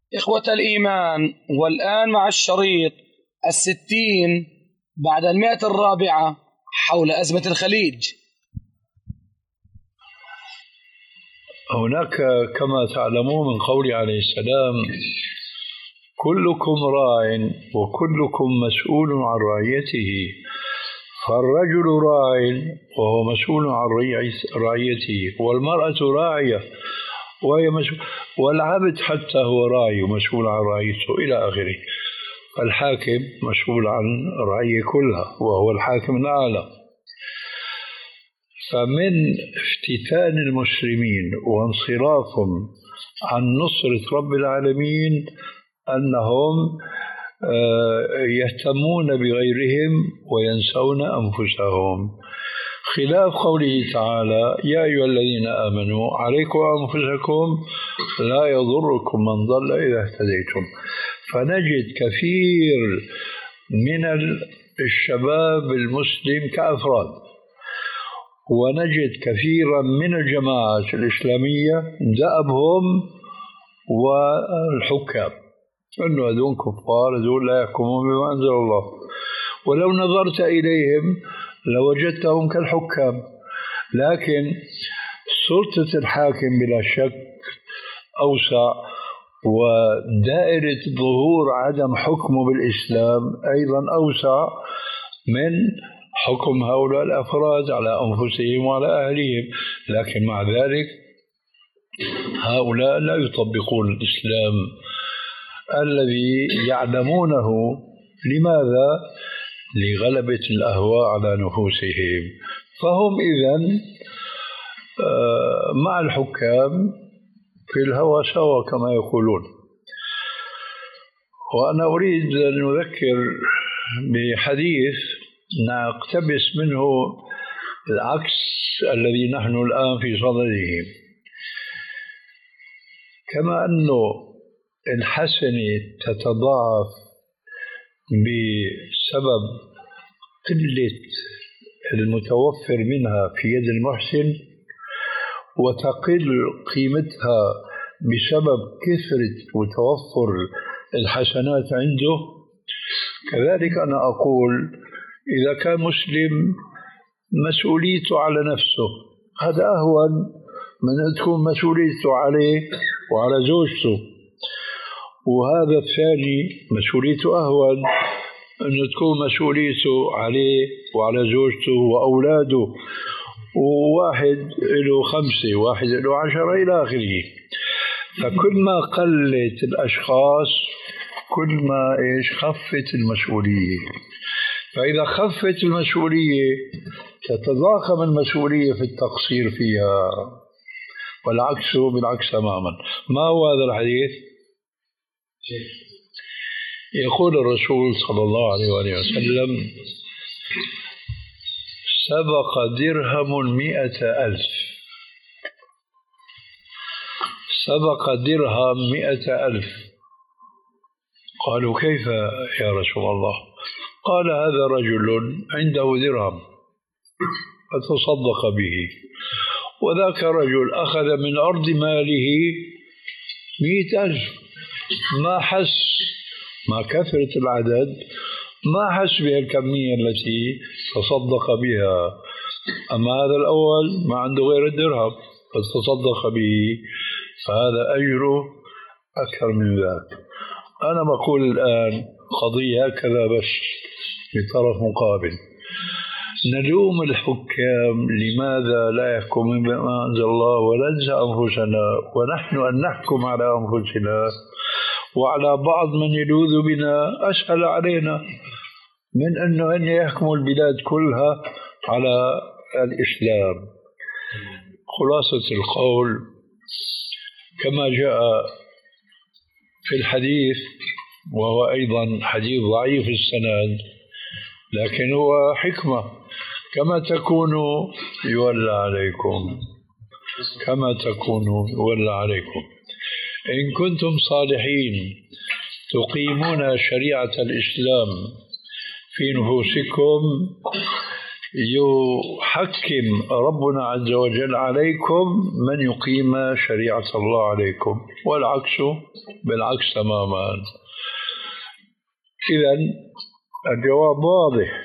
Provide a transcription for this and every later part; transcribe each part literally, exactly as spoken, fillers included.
إخوة الإيمان، والآن مع الشريط الستين بعد المئة الرابعة حول أزمة الخليج. هناك كما تعلمون من قول عليه السلام: كلكم راع وكلكم مسؤول عن رعيته، فالرجل راع وهو مسؤول عن رعيته، والمرأة راعية وهي مسؤول، والعبد حتى هو راعي ومسؤول عن رعيته إلى آخره. الحاكم مسؤول عن الرعية كلها وهو الحاكم الأعلى. فمن افتتان المسلمين وانصرافهم عن نصرة رب العالمين أنهم يهتمون بغيرهم وينسون أنفسهم، خلاف قوله تعالى: يا أيها الذين آمنوا عليكم أنفسكم لا يضركم من ضل إذا اهتديتم. فنجد كثير من الشباب المسلم كأفراد، ونجد كثيرا من الجماعات الإسلامية دأبهم والحكام أنه هذول كفار، هذول لا يحكمون بما أنزل الله، ولو نظرت إليهم لوجدتهم كالحكام. لكن سلطة الحاكم بلا شك أوسع، ودائرة ظهور عدم حكمه بالإسلام أيضا أوسع من حكم هؤلاء الأفراد على أنفسهم وعلى أهلهم. لكن مع ذلك هؤلاء لا يطبقون الإسلام الذي يعلمونه. لماذا؟ لغلبة الأهواء على نفوسهم. فهم إذن مع الحكام في الهوى سوا كما يقولون. وأنا أريد أن أذكر بحديث نقتبس منه العكس الذي نحن الآن في صدده. كما أنه الحسنة تتضاعف بسبب قلة المتوفر منها في يد المحسن، وتقل قيمتها بسبب كثرة وتوفر الحسنات عنده، كذلك أنا أقول إذا كان مسلم مسؤوليته على نفسه، هذا أهون من أن تكون مسؤوليته عليه وعلى زوجته، وهذا الثاني مسؤوليته أهون أن تكون مسؤوليته عليه وعلى زوجته وأولاده، وواحد له خمسة واحد له عشرة إلى آخره. فكل ما قلت الأشخاص كل ما إيش خفت المسؤولية. فإذا خفت المسؤولية تتضاخم المسؤولية في التقصير فيها، والعكس بالعكس تماما. ما هو هذا الحديث؟ يقول الرسول صلى الله عليه وآله وسلم: سبق درهم مئة ألف. سبق درهم مئة ألف. قالوا: كيف يا رسول الله؟ قال: هذا رجل عنده درهم فتصدق به، وذاك رجل أخذ من أرض ماله مئة ألف، ما حس مع كثرة العدد ما حس بها الكمية التي تصدق بها. أما هذا الأول ما عنده غير الدرهم فتصدق به، فهذا أجره أكثر من ذلك. أنا بقول الآن قضية هكذا بس بطرف مقابل. نلوم الحكام لماذا لا يحكمون بما أنزل الله، وننسى أنفسنا، ونحن أن نحكم على أنفسنا وعلى بعض من يلوذ بنا أسهل علينا من أنه أن يحكموا البلاد كلها على الإسلام. خلاصة القول كما جاء في الحديث، وهو أيضا حديث ضعيف السند لكن هو حكمة: كما تكونوا يولى عليكم، كما تكونوا يولى عليكم. إن كنتم صالحين تقيمون شريعة الإسلام في نفوسكم يحكم ربنا عز وجل عليكم من يقيم شريعة الله عليكم، والعكس بالعكس تماما. إذن الجواب واضح،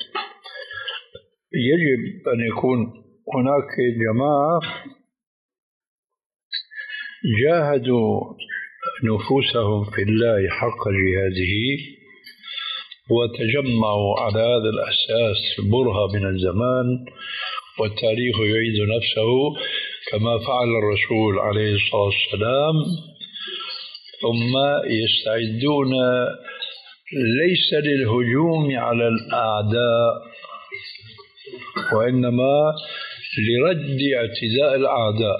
يجب أن يكون هناك جماعة جاهدوا نفوسهم في الله حق جهاده وتجمعوا على هذا الأساس برهة من الزمان، والتاريخ يعيد نفسه كما فعل الرسول عليه الصلاة والسلام، ثم يستعدون ليس للهجوم على الأعداء وإنما لرد اعتداء الأعداء.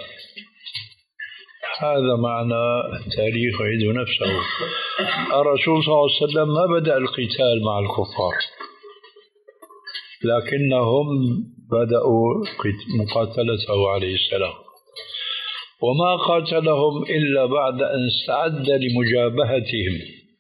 هذا معنى التاريخ يعيد نفسه. الرسول صلى الله عليه وسلم ما بدأ القتال مع الكفار، لكنهم بدأوا مقاتلته عليه السلام، وما قاتلهم إلا بعد أن استعد لمجابهتهم.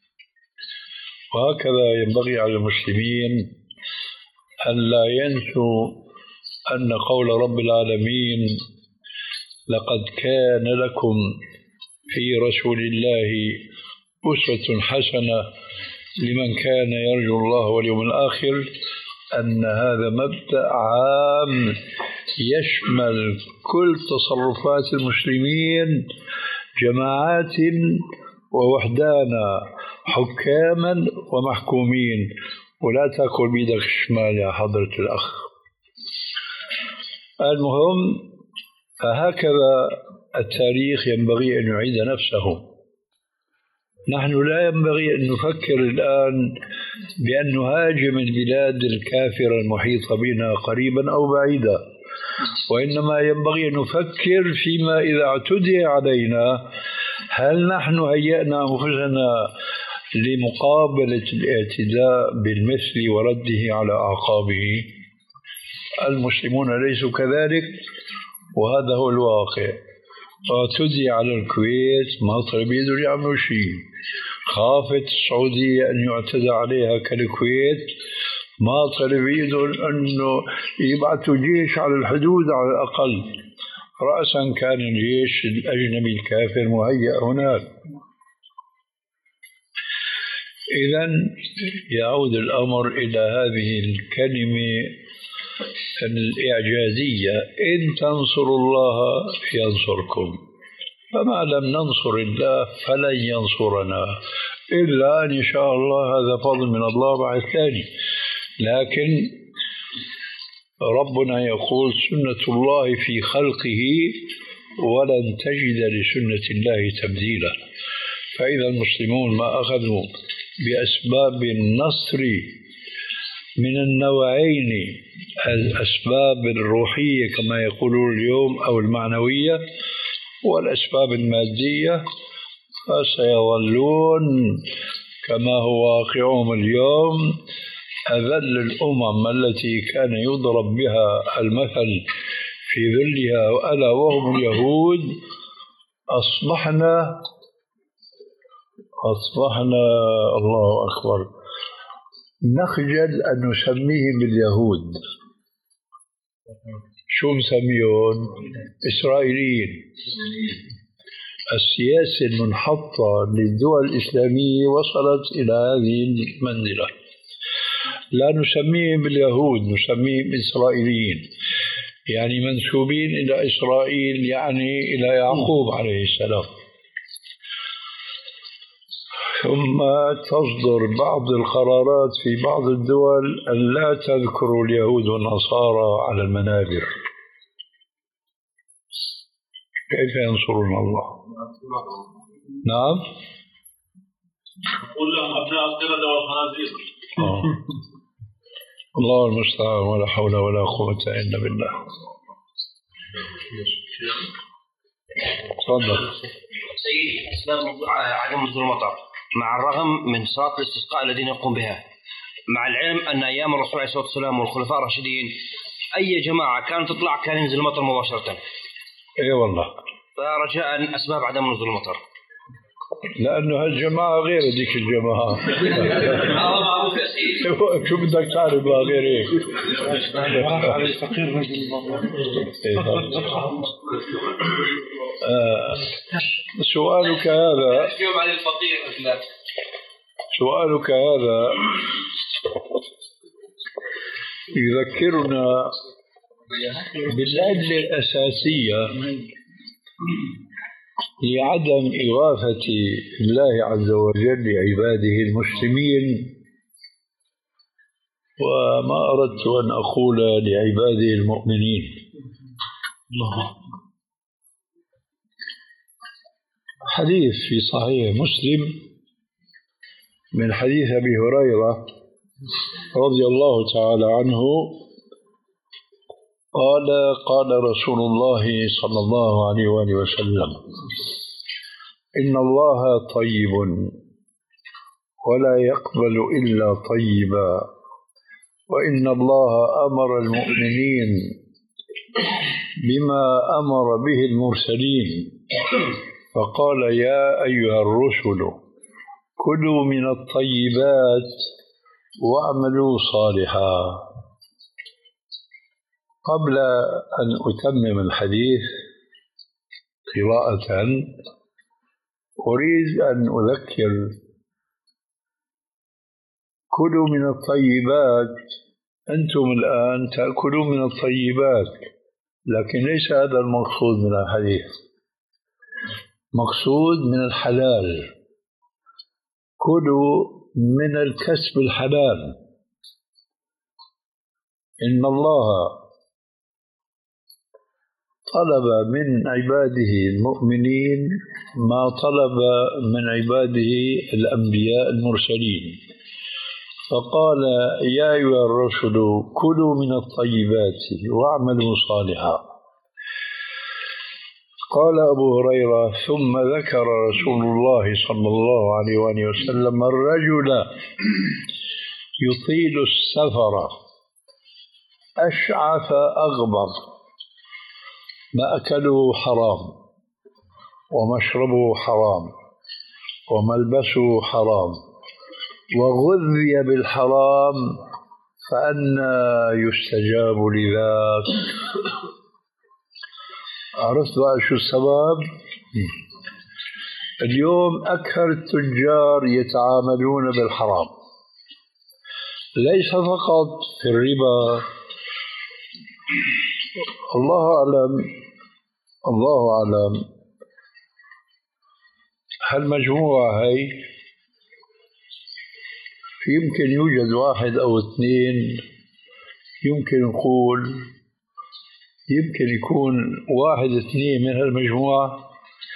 وهكذا ينبغي على المسلمين أن لا ينسوا أن قول رب العالمين: لقد كان لكم في رسول الله أسوة حسنة لمن كان يرجو الله واليوم الآخر، أن هذا مبدأ عام يشمل كل تصرفات المسلمين جماعات ووحدانا، حكاما ومحكومين. ولا تأكل بيدك الشمال يا حضرة الأخ. المهم، فهكذا التاريخ ينبغي أن يعيد نفسه. نحن لا ينبغي أن نفكر الآن بأن نهاجم البلاد الكافرة المحيطة بنا قريبا أو بعيدا، وإنما ينبغي أن نفكر فيما إذا اعتدي علينا هل نحن هيأنا أنفسنا لمقابلة الاعتداء بالمثل ورده على أعقابه. المسلمون ليسوا كذلك، وهذا هو الواقع. اعتدي على الكويت، ما طلب يقدروا يعملوا شيء. خافت السعودية أن يعتدى عليها كالكويت، ما طلب يقدروا أنه يبعثوا جيش على الحدود على الأقل، رأسا كان الجيش الأجنبي الكافر مهيأ هناك. إذن يعود الأمر إلى هذه الكلمة الإعجازية: إن تنصروا الله ينصركم، فما لم ننصر الله فلن ينصرنا إلا أن يشاء الله. هذا فضل من الله بعد ثاني. لكن ربنا يقول: سنة الله في خلقه ولن تجد لسنة الله تبديلا. فإذا المسلمون ما أخذوا بأسباب النصر من النوعين، الأسباب الروحية كما يقولون اليوم أو المعنوية، والأسباب المادية، فسيظلون كما هو واقعهم اليوم أذل الأمم التي كان يضرب بها المثل في ذلها، ألا وهم اليهود. أصبحنا أصبحنا الله أكبر نخجل أن نسميهم اليهود. شو مسميهم؟ إسرائيليين. السياسة المنحطة للدول الإسلامية وصلت إلى هذه المنزلة. لا نسميهم باليهود، نسميهم إسرائيليين، يعني منسوبين إلى إسرائيل، يعني إلى يعقوب عليه السلام. ثم تصدر بعض القرارات في بعض الدول أن لا تذكروا اليهود والنصارى على المنابر. كيف ينصرون الله؟ نعم، قل لهم أبناء القردة والخنازير. الله المستعان، ولا حول ولا قوة إلا بالله. تفضل سيدي. أسباب عدم نزول المطر مع الرغم من صلاة الاستسقاء الذين يقوم بها، مع العلم أن أيام الرسول عليه الصلاة والسلام والخلفاء الراشدين أي جماعة كانت تطلع كان ينزل المطر مباشرة. اي والله. فرجاء أسباب عدم نزول المطر. لأنه هالجماعة غير هذيك الجماعة. شو بدك تعرف بقى غير هيك؟ على الفقير رجل سؤالك هذا سؤالك هذا يذكرنا بالعلة الأساسية لعدم إغاثة الله عز وجل لعباده المسلمين، وما أردت أن أقول لعباده المؤمنين. حديث في صحيح مسلم من حديث أبي هريرة رضي الله تعالى عنه قال قال رسول الله صلى الله عليه وآله وسلم: إن الله طيب ولا يقبل إلا طيبا، وإن الله أمر المؤمنين بما أمر به المرسلين، فقال: يا أيها الرسل كلوا من الطيبات واعملوا صالحا. قبل أن أتمم الحديث قراءة أريد أن أذكر: كلوا من الطيبات، أنتم الآن تأكلون من الطيبات، لكن ليس هذا المقصود من الحديث. مقصود من الحلال، كلوا من الكسب الحلال. إن الله طلب من عباده المؤمنين ما طلب من عباده الأنبياء المرسلين، فقال: يا أيها الرسل كلوا من الطيبات واعملوا صالحا. قال أبو هريرة: ثم ذكر رسول الله صلى الله عليه وآله وسلم الرجل يطيل السفر أشعث أغبر، مأكله حرام ومشربه حرام وملبسه حرام وغذي بالحرام، فأنى يستجاب لذاك. عرفت بقى شو السبب؟ اليوم أكثر التجار يتعاملون بالحرام، ليس فقط في الربا. الله أعلم الله أعلم هالمجموعة هي يمكن يوجد واحد أو اثنين، يمكن نقول يمكن يكون واحد اثنين من هالمجموعة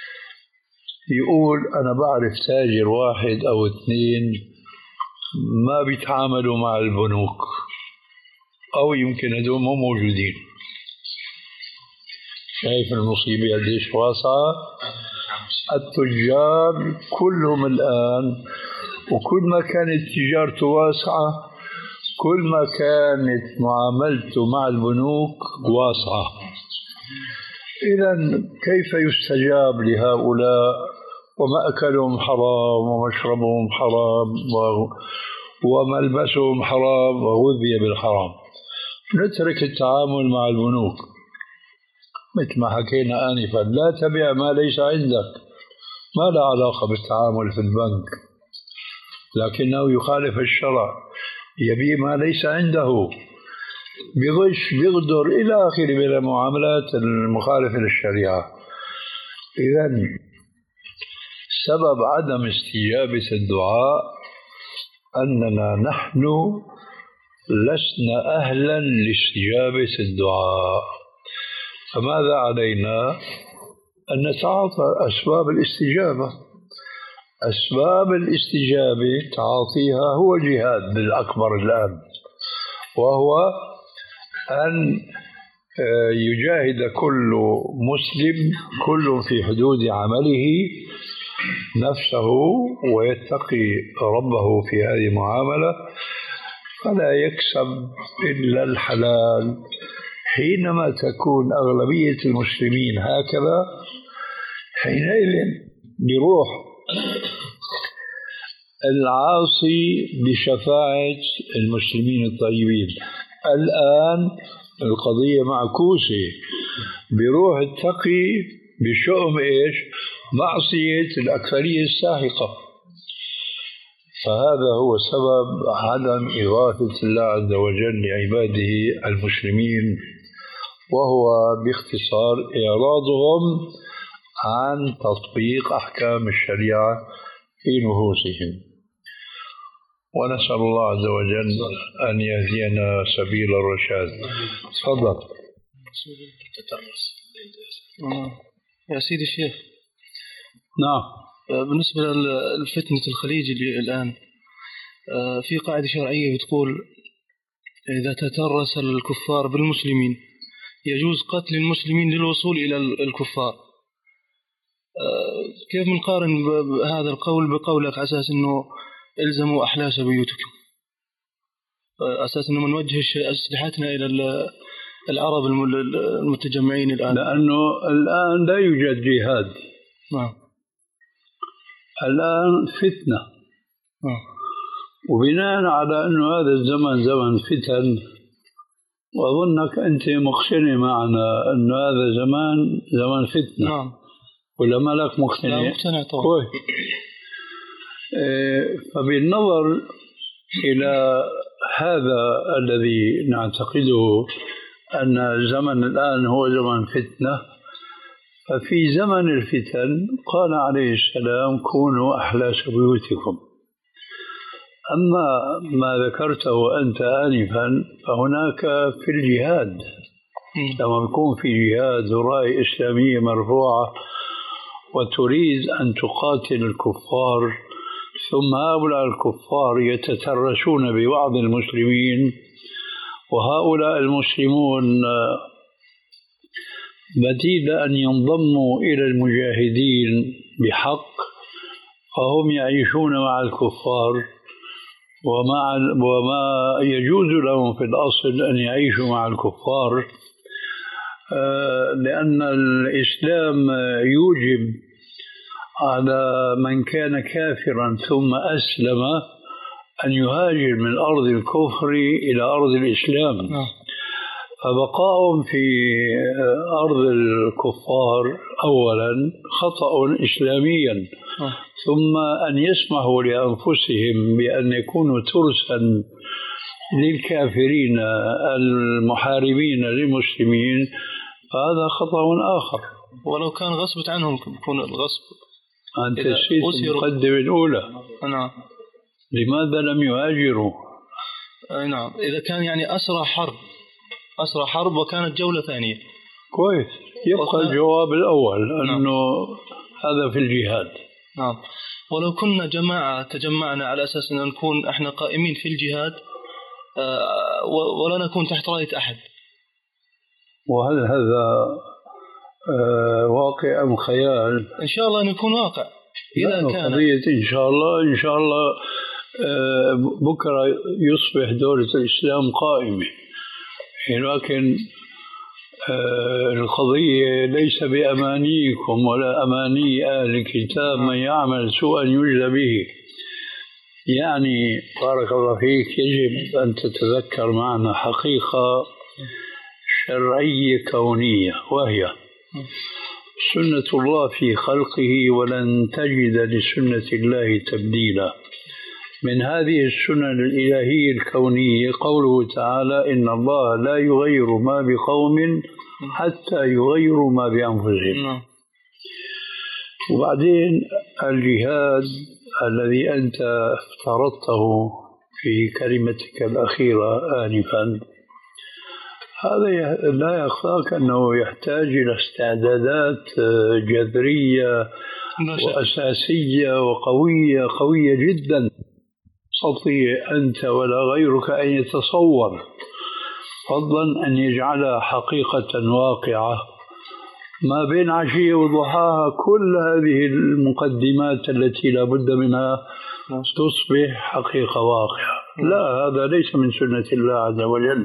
يقول أنا بعرف تاجر واحد أو اثنين ما بيتعاملوا مع البنوك، أو يمكن هدول مو موجودين. شايف المصيبة قديش واسعة؟ التجار كلهم الآن، وكل ما كانت تجارته واسعة كل ما كانت معاملته مع البنوك واسعة. إذن كيف يستجاب لهؤلاء ومأكلهم حرام ومشربهم حرام وملبسهم حرام وغذي بالحرام؟ نترك التعامل مع البنوك مثل ما حكينا آنفا، لا تبيع ما ليس عندك، ما له علاقة بالتعامل في البنك، لكنه يخالف الشرع، يبيع ما ليس عنده، بغش بغدر إلى آخره من المعاملات المخالفة للشريعة. إذن سبب عدم استجابة الدعاء أننا نحن لسنا أهلا لاستجابة الدعاء، فماذا علينا؟ أن نتعاطى أسباب الاستجابة. أسباب الاستجابة تعاطيها هو جهاد بالأكبر الآن، وهو أن يجاهد كل مسلم كل في حدود عمله نفسه ويتقي ربه في هذه المعاملة، فلا يكسب إلا الحلال. حينما تكون أغلبية المسلمين هكذا، حينئذ بيروح العاصي بشفاعة المسلمين الطيبين. الآن القضية معكوسة، بروح التقي بشؤم إيش؟ معصية الأكثرية الساحقة. فهذا هو سبب عدم إغاثة الله عز وجل لعباده المسلمين، وهو باختصار إعراضهم عن تطبيق أحكام الشريعة في نفوسهم. ونسأل الله عز وجل أن يهدينا سبيل الرشاد. تفضل. يا سيدي الشيخ، نعم. بالنسبة للفتنة الخليج اللي الآن في قاعدة شرعية بتقول إذا تترس الكفار بالمسلمين يجوز قتل المسلمين للوصول إلى الكفار. كيف بنقارن هذا القول بقولك على أساس أنه إلزموا أحلاس بيوتكم، أساس أنه منوجه أسلحتنا إلى العرب المتجمعين الآن؟ لأنه الآن لا يوجد جهاد. نعم. الآن فتنة. نعم. وبناء على أنه هذا الزمن زمن فتن، وأظنك أنت مقتنع معنا أنه هذا زمان زمن فتنة. نعم. ولا ما لك مقتنع؟ لا مقتنع طبعا. فبالنظر إلى هذا الذي نعتقده أن الزمن الآن هو زمن فتنة، ففي زمن الفتن قال عليه السلام كونوا أحلاس بيوتكم. أما ما ذكرته أنت آنفا فهناك في الجهاد، لما يكون في جهاد وراية إسلامية مرفوعة وتريد أن تقاتل الكفار، ثم هؤلاء الكفار يتترسون ببعض المسلمين، وهؤلاء المسلمون بديل أن ينضموا إلى المجاهدين بحق، فهم يعيشون مع الكفار، ومع وما يجوز لهم في الأصل أن يعيشوا مع الكفار، لأن الإسلام يوجب على من كان كافرا ثم أسلم أن يهاجر من أرض الكفر إلى أرض الإسلام. فبقاؤهم في أرض الكفار أولا خطأ إسلاميا، ثم أن يسمحوا لأنفسهم بأن يكونوا ترسا للكافرين المحاربين للمسلمين، فهذا خطأ آخر. ولو كان غصبت عنهم يكون الغصب. أنت نسيت المقدمة الأولى. نعم. لماذا لم يهاجروا؟ نعم، إذا كان يعني أسرى حرب أسرى حرب وكانت جولة ثانية. كويس، يبقى وكان... الجواب الأول أنه نعم. هذا في الجهاد. نعم. ولو كنا جماعة تجمعنا على أساس أن نكون إحنا قائمين في الجهاد ولا نكون تحت راية أحد، وهل هذا واقع أم خيال؟ إن شاء الله نكون واقع. إذا كان قضية إن شاء الله إن شاء الله بكرة يصبح دولة الإسلام قائمة، لكن القضية ليس بأمانيكم ولا أماني أهل الكتاب من يعمل سوءا يجزى به. يعني بارك الله فيك يجب أن تتذكر معنا حقيقة شرعية كونية، وهي سنة الله في خلقه ولن تجد لسنة الله تبديلا. من هذه السنن الإلهية الكونية قوله تعالى إن الله لا يغير ما بقوم حتى يغيروا ما بأنفسهم. وبعدين الجهاد الذي أنت افترضته في كلمتك الأخيرة آنفا، هذا لا يخفاك أنه يحتاج إلى استعدادات جذرية وأساسية وقوية قوية جدا، تستطيع أنت ولا غيرك أن يتصور، فضلا أن يجعلها حقيقة واقعة. ما بين عشية وضحاها كل هذه المقدمات التي لا بد منها تصبح حقيقة واقعة. لا، هذا ليس من سنة الله عز وجل،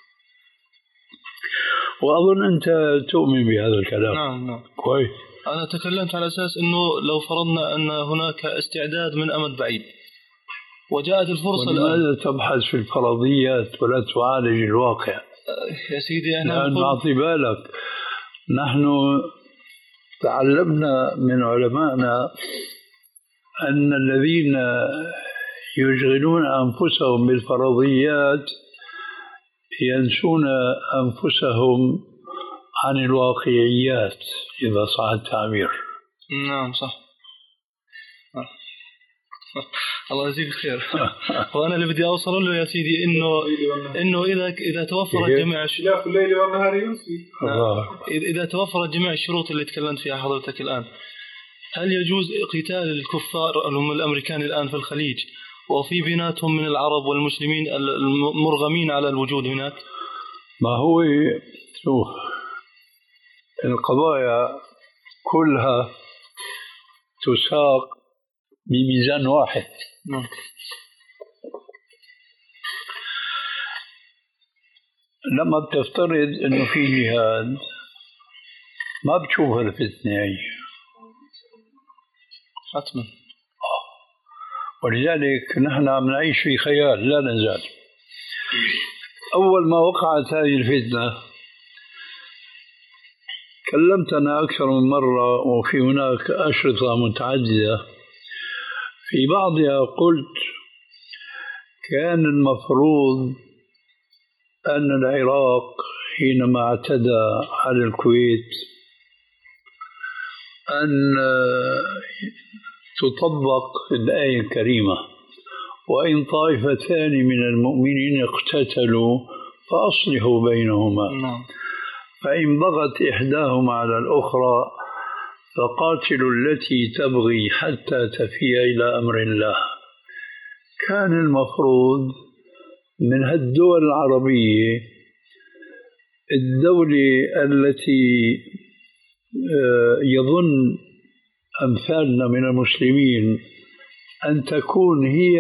وأظن أنت تؤمن بهذا الكلام. نعم نعم. كويس. أنا تكلمت على أساس أنه لو فرضنا أن هناك استعداد من أمد بعيد، وجاءت الفرصة الآن. لماذا تبحث في الفرضيات ولا تعالج الواقع؟ يا سيدي أنا الآن أعطي بالك، نحن تعلمنا من علمائنا أن الذين يشغلون أنفسهم بالفرضيات ينسون أنفسهم عن الواقعيات، إذا صح التعبير. نعم صح. الله يجزيك خير. وأنا اللي بدي أوصل له يا سيدي إنه إنه إذا إذا توفرت جميع اختلاف الليل والنهار ينسي. إذا توفرت جميع الشروط اللي تكلمت فيها حضرتك الآن، هل يجوز قتال الكفار اللي هم الأمريكان الآن في الخليج وفي بيناتهم من العرب والمسلمين المرغمين على الوجود هناك؟ ما هو شوف، القضايا كلها تساق بميزان واحد. نعم. لما بتفترض انه في جهاد ما بتشوف الفتنة هي حتما، ولذلك نحن عم نعيش في خيال لا نزال. أول ما وقعت هذه الفتنة كلمت أنا أكثر من مرة، وفي هناك أشرطة متعددة، في بعضها قلت كان المفروض أن العراق حينما اعتدى على الكويت أن تطبق الآية الكريمة: وإن طائفتان من المؤمنين اقتتلوا فأصلحوا بينهما. نعم. فإن بغت إحداهما على الأخرى فقاتلوا التي تبغي حتى تفيء إلى أمر الله. كان المفروض من هالدول العربية الدولة التي يظن أمثالنا من المسلمين أن تكون هي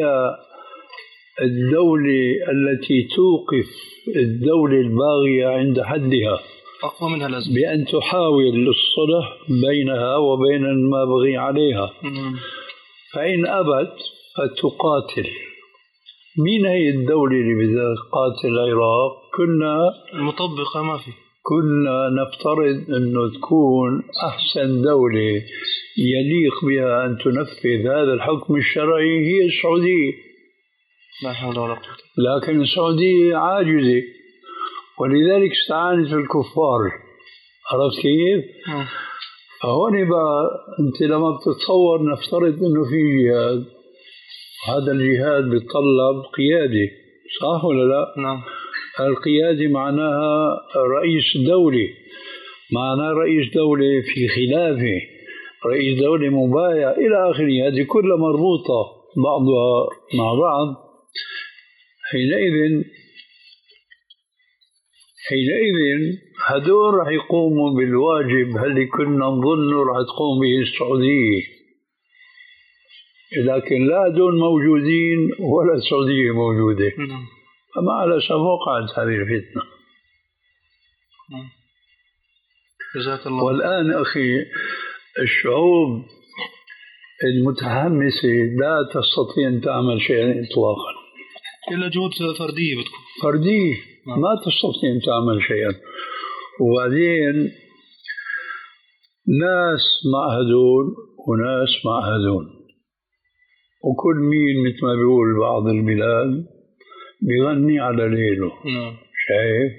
الدولة التي توقف الدولة الباغية عند حدها، أقوى منها لازم، بأن تحاول الصلح بينها وبين المابغي عليها. مم. فإن أبت فتقاتل. مين هي الدولة اللي بدها تقاتل العراق؟ كنا المطبقة ما في، كنا نفترض أنه تكون أحسن دولة يليق بها أن تنفذ هذا الحكم الشرعي هي السعودية. لا حول ولا قوة. لكن السعودية عاجزة، ولذلك استعانت بالكفار. عرفت كيف؟ فهون بقى أنت لما بتتصور نفترض أنه في جهاد، هذا الجهاد بيتطلب قيادة، صح ولا لا؟ نعم. القيادة معناها رئيس دولة، معناها رئيس دولة في خلافة، رئيس دولة مبايع إلى آخره. هذه كلها مربوطة بعضها مع بعض. حينئذ حينئذ هدول رح يقوموا بالواجب اللي كنا نظنه رح تقوم به السعودية، لكن لا دول موجودين ولا السعودية موجودة. فما على سبب وقعت هذه الفتنة. جزاك الله. والآن أخي الشعوب المتحمسة لا تستطيع أن تعمل شيئا إطلاقا إلا جهود فردية بتكون فردية، ما تستطيع أن تعمل شيئا. وبعدين ناس مع هذول وناس مع هذول، وكل مين مثل ما بيقول بعض البلاد بيغني على ليله. نعم. شايف؟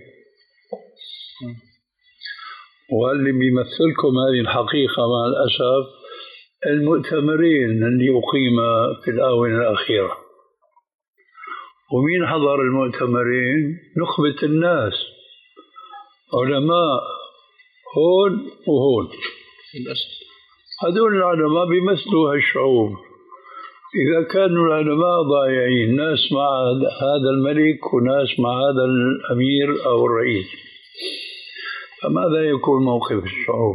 واللي بيمثلكم هذه الحقيقة مع الأسف المؤتمرين اللي أقيم في الآونة الأخيرة. ومين حضر المؤتمرين؟ نخبة الناس، علماء هون وهون. هذول العلماء بيمثلوا هالشعوب. إذا كانوا العلماء ضايعين، ناس مع هذا الملك وناس مع هذا الأمير أو الرئيس، فماذا يكون موقف الشعوب؟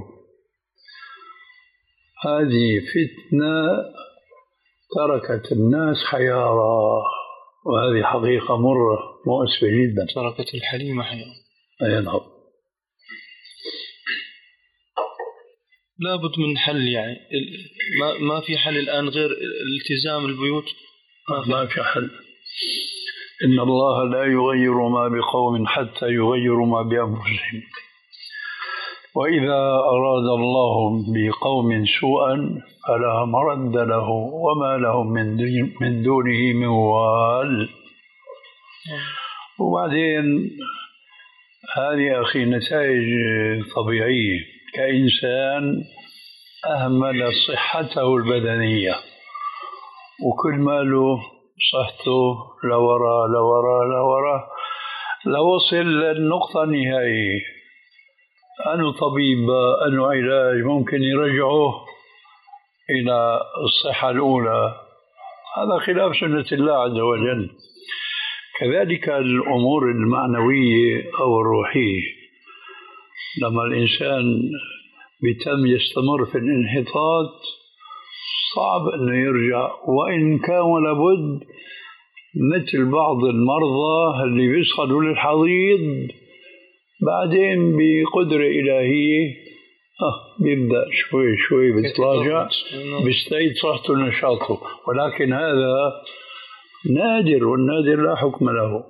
هذه فتنة تركت الناس حيارى، وهذه حقيقة مرة مؤسفة جدا. تركت الحليمة حيارى. أي نعم. لابد من حل، يعني ما ما في حل الآن غير التزام البيوت ما في حل. إن الله لا يغير ما بقوم حتى يغيروا ما بأنفسهم، وإذا أراد الله بقوم سوءا فلا مرد له وما لهم من دونه من وال. وبعدين هذه أخي نتائج طبيعية، كإنسان أهمل صحته البدنية وكل ماله صحته لورا لورا لورا لوصل للنقطة النهائية، أنه طبيب أنه علاج ممكن يرجعه إلى الصحة الأولى. هذا خلاف سنة الله عز وجل. كذلك الأمور المعنوية أو الروحية، لما الإنسان بيتم يستمر في الانحطاط صعب أنه يرجع، وإن كان لابد مثل بعض المرضى اللي بيصعدوا للحضيض بعدين بقدرة إلهية آه بيبدأ شوي شوي بيتراجع بيستعيد صحته ونشاطه، ولكن هذا نادر، والنادر لا حكم له.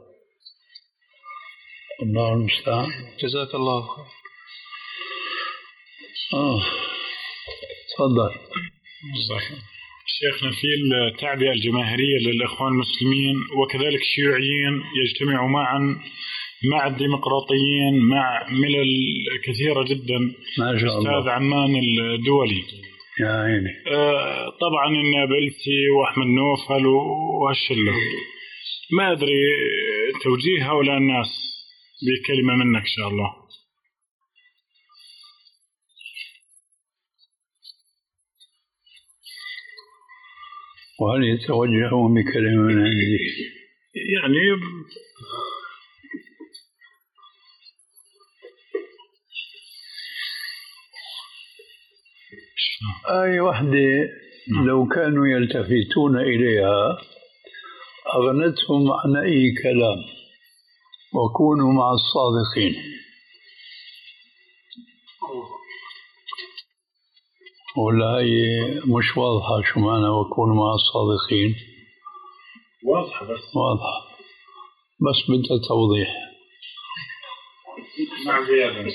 الله المستعان. جزاك الله خير. آه تفضل. صحيح. شيخنا في التعبئة الجماهيرية للإخوان المسلمين وكذلك الشيوعيين يجتمعوا معا مع الديمقراطيين مع ملل كثيرة جدا، ما شاء الله. أستاذ عمان الدولي يا عيني. آه طبعا النابلسي وأحمد نوفل وهالشلة، ما أدري توجيه هؤلاء الناس بكلمة منك إن شاء الله. وهل يتوجهون بكلمة من عندي؟ يعني أي وحدة لو كانوا يلتفتون إليها أغنتهم عن أي كلام، وكونوا مع الصادقين. ولا هي مش واضحة شو معنى وكونوا مع الصادقين؟ واضحة بس واضحة بس بدها توضيح. مع زيادة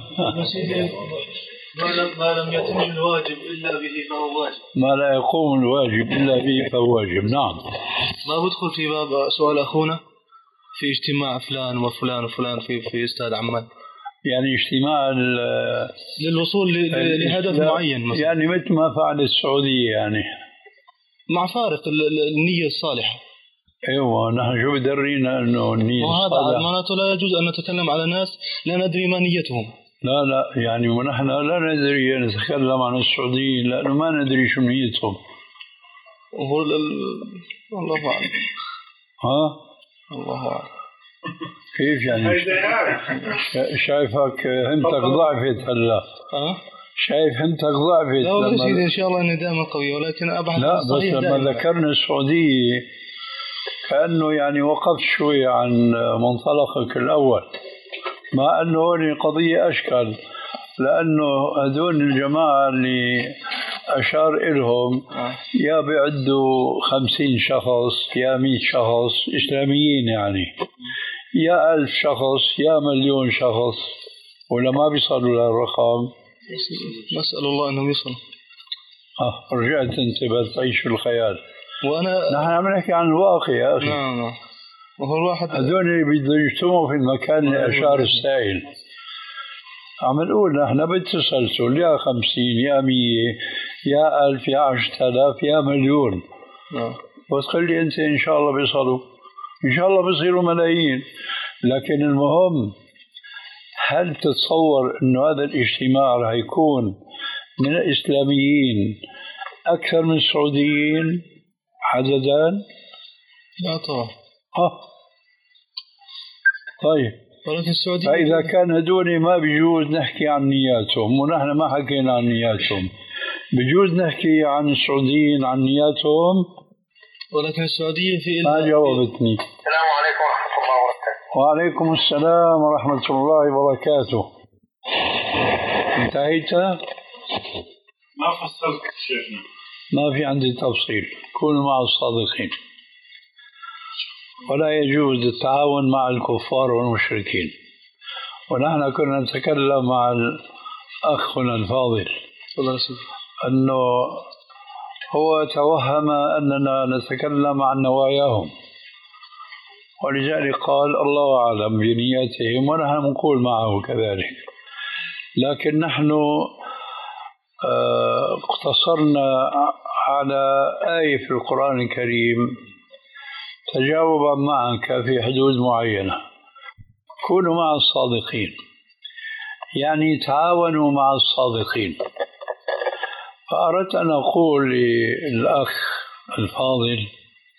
ما لم يتم الواجب إلا به فهو واجب. ما لا يقوم الواجب إلا به فهو واجب. نعم. ما بدخل في باب سؤال أخونا في اجتماع فلان وفلان وفلان في في استاد عمان، يعني اجتماع للوصول لهدف معين مثلا. يعني مثل ما فعل السعودية يعني مع فارق النية الصالحة. ايوه نحن شو بدرينا انه النية الصالحة، وهذا معناته لا يجوز ان نتكلم على ناس لا ندري ما نيتهم. لا لا يعني ونحن لا ندري نتكلم عن السعوديين لانه ما ندري شو نيتهم. وهو الله اعلم. ها الله اعلم. كيف يعني؟ شايفك همتك ضعفت هلا. ها شايف همتك ضعفت. لا والله سيدي ان شاء الله اني دائما قوي، ولكن ابحث لا بس لما ذكرنا السعودية كأنه يعني وقفت شوي عن منطلقك الأول، مع أنه هون قضية أشكال، لأنه هذول الجماعة اللي أشار إلهم يا بيعدوا خمسين شخص يا مئة شخص إسلاميين يعني، يا ألف شخص يا مليون شخص، ولا ما بيصلوا للرقم. نسأل الله أنهم يصلوا. آه رجعت أنت بتعيش في الخيال، وأنا نحن عم نحكي عن الواقع يا أخي. نعم نعم. وهو الواحد هذول اللي بده يجتمعوا في المكان اللي أشار السائل، عم نقول نحن بالتسلسل يا خمسين يا مية يا ألف يا عشرة آلاف يا مليون. نعم. بس قل لي أنت إن شاء الله بيصلوا، إن شاء الله بيصيروا ملايين، لكن المهم هل تتصور أنه هذا الاجتماع رح يكون من الإسلاميين أكثر من السعوديين عددا؟ لا طبعا. ها طيب، ولكن السعوديين فإذا كان هدول ما بيجوز نحكي عن نياتهم، ونحن ما حكينا عن نياتهم، بيجوز نحكي عن السعوديين عن نياتهم. ولكن السعودية في ما جاوبتني. السلام عليكم ورحمة الله وبركاته. وعليكم السلام ورحمة الله وبركاته. انتهيت؟ ما فصلت شيخنا. ما في عندي تفصيل، كونوا مع الصادقين. ولا يجوز التعاون مع الكفار والمشركين. ونحن كنا نتكلم مع أخنا الفاضل أنه هو توهم أننا نتكلم عن نواياهم، ولذلك قال الله أعلم بنياتهم، ونحن نقول معه كذلك. لكن نحن اقتصرنا على آية في القرآن الكريم تجاوبا معك في حدود معينة: كونوا مع الصادقين، يعني تعاونوا مع الصادقين. فأردت أن أقول للأخ الفاضل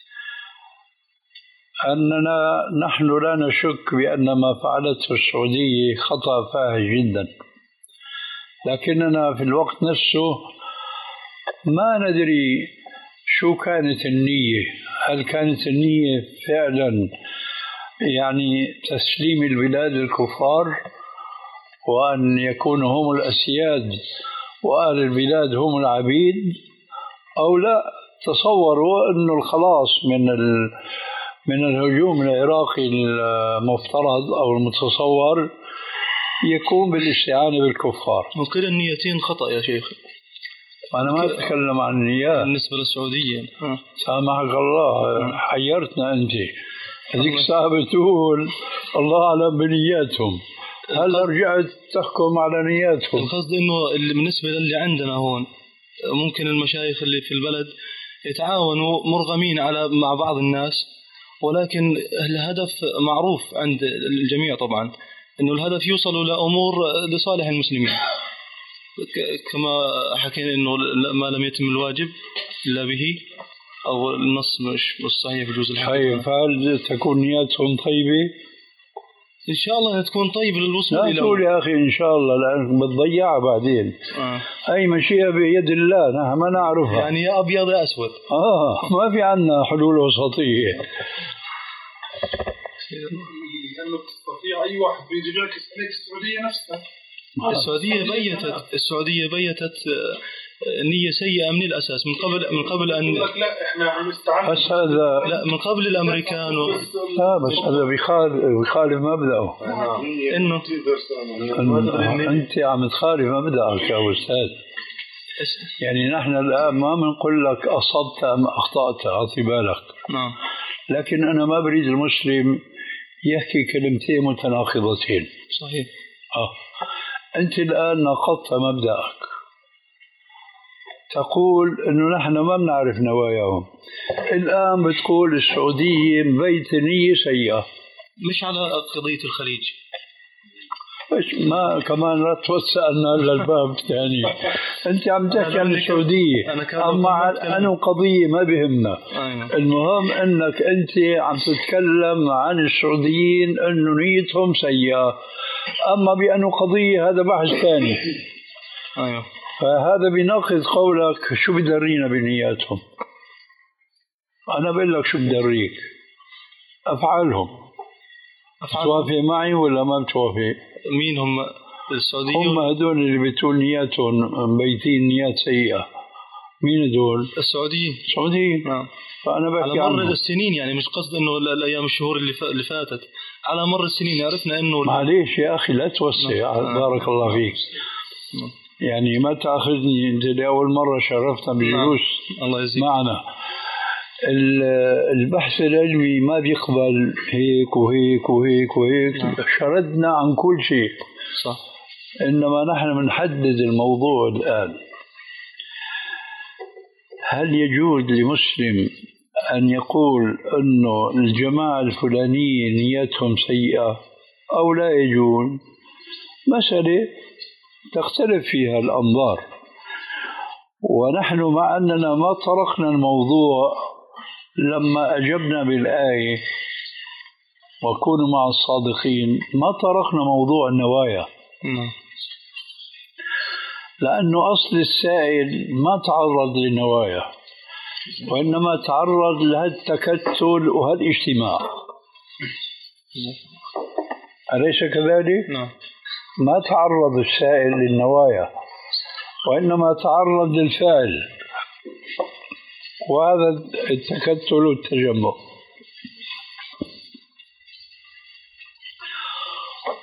أننا نحن لا نشك بأن ما فعلته السعودية خطأ فاحش جدا، لكننا في الوقت نفسه ما ندري شو كانت النية. هل كانت النية فعلا يعني تسليم البلاد للكفار وأن يكونوا هم الأسياد وأهل البلاد هم العبيد، أو لا تصوروا أنه الخلاص من ال من الهجوم العراقي المفترض أو المتصور يكون بالاستعانة بالكفار؟ وكل النيتين خطأ يا شيخ. أنا ما أتكلم عن النيات بالنسبة للسعودية. سامحك الله، حيرتنا أنت. هذيك الساعة بتقول الله أعلم بنياتهم، هل رجعت تحكم على نياتهم؟ القصد إنه بالنسبة للي عندنا هون ممكن المشايخ اللي في البلد يتعاونوا مرغمين على مع بعض الناس، ولكن الهدف معروف عند الجميع طبعا، إنه الهدف يوصلوا لأمور لصالح المسلمين، كما حكينا إنه ما لم يتم الواجب إلا به، أو النص مش صحيح بجوز الحقيقة. فهل تكون نياتهم طيبة؟ إن شاء الله تكون طيبة للوصول إلى. لا تقول يا أخي إن شاء الله، لأنك بتضيعها بعدين. آه. أي مشيئة بيد الله، نحن ما نعرفها. يعني يا أبيض يا أسود. آه ما في عنا حلول وسطية. لأنه تستطيع أي واحد بيجي بيعكس عليك السعودية نفسها. السعودية بيتت السعودية بيتت نية سيئة من الأساس، من قبل من قبل أن لا إحنا عم نستعمل بس هذا لا من قبل الأمريكان و... لا بس هذا بيخالف بيخالف مبدأه. إنه أنت عم تخالف مبدأك يا أستاذ. يعني نحن الآن ما بنقول لك أصبت أم أخطأت، أعطي بالك. نعم. لكن أنا ما بريد المسلم يحكي كلمتين متناقضتين. صحيح. آه. أنت الآن نقضت مبدأك، تقول إنه نحن ما بنعرف نواياهم. الآن بتقول السعودية بيت نية سيئة، مش على قضية الخليج. ما كمان لا توسع لنا الباب الثاني. أنت عم تحكي عن السعودية، أما أنا قضية ما بهمنا. أيوة. المهم أنك أنت عم تتكلم عن السعوديين أنه نيتهم سيئة، أما بأنه قضية هذا بحث ثاني. أيوة. فهذا بيناقض قولك شو بدرينا بنياتهم. أنا بقول لك شو بدريك أفعالهم. توافق معي ولا ما بتوافق؟ مين هم السعوديين؟ هم هدول اللي بتقول نياتهم بيتين نيات سيئة. مين هدول؟ السعوديين. السعوديين. نعم. فأنا بحكي على مر السنين، يعني مش قصد إنه الأيام الشهور اللي اللي فاتت، على مر السنين عرفنا إنه. معليش يا أخي لا توسع. نعم. بارك الله فيك. نعم. يعني ما تأخذني أنت لأول مرة شرفتنا بالجلوس. نعم. الله يجزيك. معنا. البحث العلمي ما بيقبل هيك وهيك وهيك وهيك. نعم. شردنا عن كل شيء. صح. إنما نحن بنحدد الموضوع الآن. هل يجوز لمسلم أن يقول أنه الجماعة الفلانية نيتهم سيئة أو لا يجوز؟ مسألة تختلف فيها الأنظار، ونحن مع أننا ما طرقنا الموضوع لما أجبنا بالآية وكونوا مع الصادقين، ما طرقنا موضوع النوايا. لأنه أصل السائل ما تعرض للنوايا، وإنما تعرض لهالتكتل وهالاجتماع. أليس كذلك؟ نعم. ما تعرض السائل للنوايا، وإنما تعرض للفعل، وهذا التكتل والتجمع.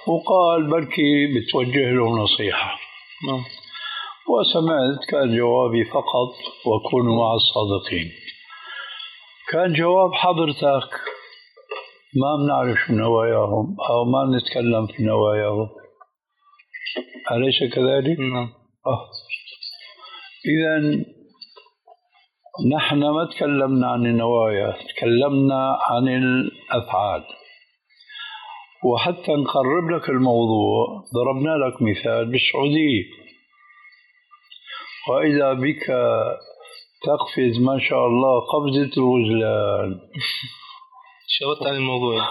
وقال بركي بتوجه له نصيحة. نعم. وسمعت كان جوابي فقط وكونوا مع الصادقين. كان جواب حضرتك ما بنعرف شو نواياهم أو ما بنتكلم في نواياهم، أليس كذلك؟ نعم. آه. إذن نحن ما تكلمنا عن النوايا، تكلمنا عن الأفعال. وحتى نقرب لك الموضوع ضربنا لك مثال بالسعودية، وإذا بك تقفز ما شاء الله قفزة الغزلان. شغلت عن الموضوع.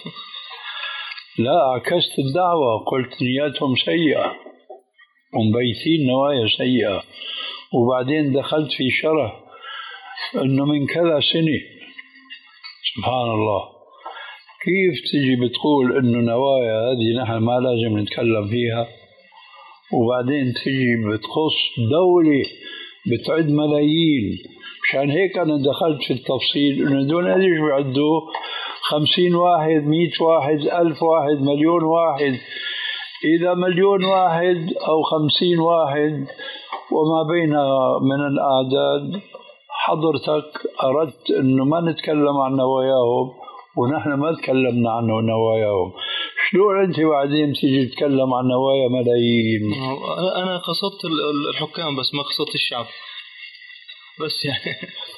لا، عكست الدعوة، قلت نياتهم سيئة ومبيتين نوايا سيئة، وبعدين دخلت في شرح أنه من كذا سنة. سبحان الله، كيف تجي بتقول أنه نوايا هذه نحن ما لازم نتكلم فيها، وبعدين تجي بتخص دولة بتعد ملايين. مشان هيك أنا دخلت في التفصيل أنه دون قديش بيعدوا خمسين واحد، مئة واحد، ألف واحد، مليون واحد. إذا مليون واحد أو خمسين واحد وما بينها من الأعداد، حضرتك أردت أنه ما نتكلم عن نواياهم ونحن ما تكلمنا عن نواياهم. شلون أنت بعدين تيجي تتكلم عن نوايا ملايين؟ أنا قصدت الحكام بس ما قصدت الشعب بس يعني.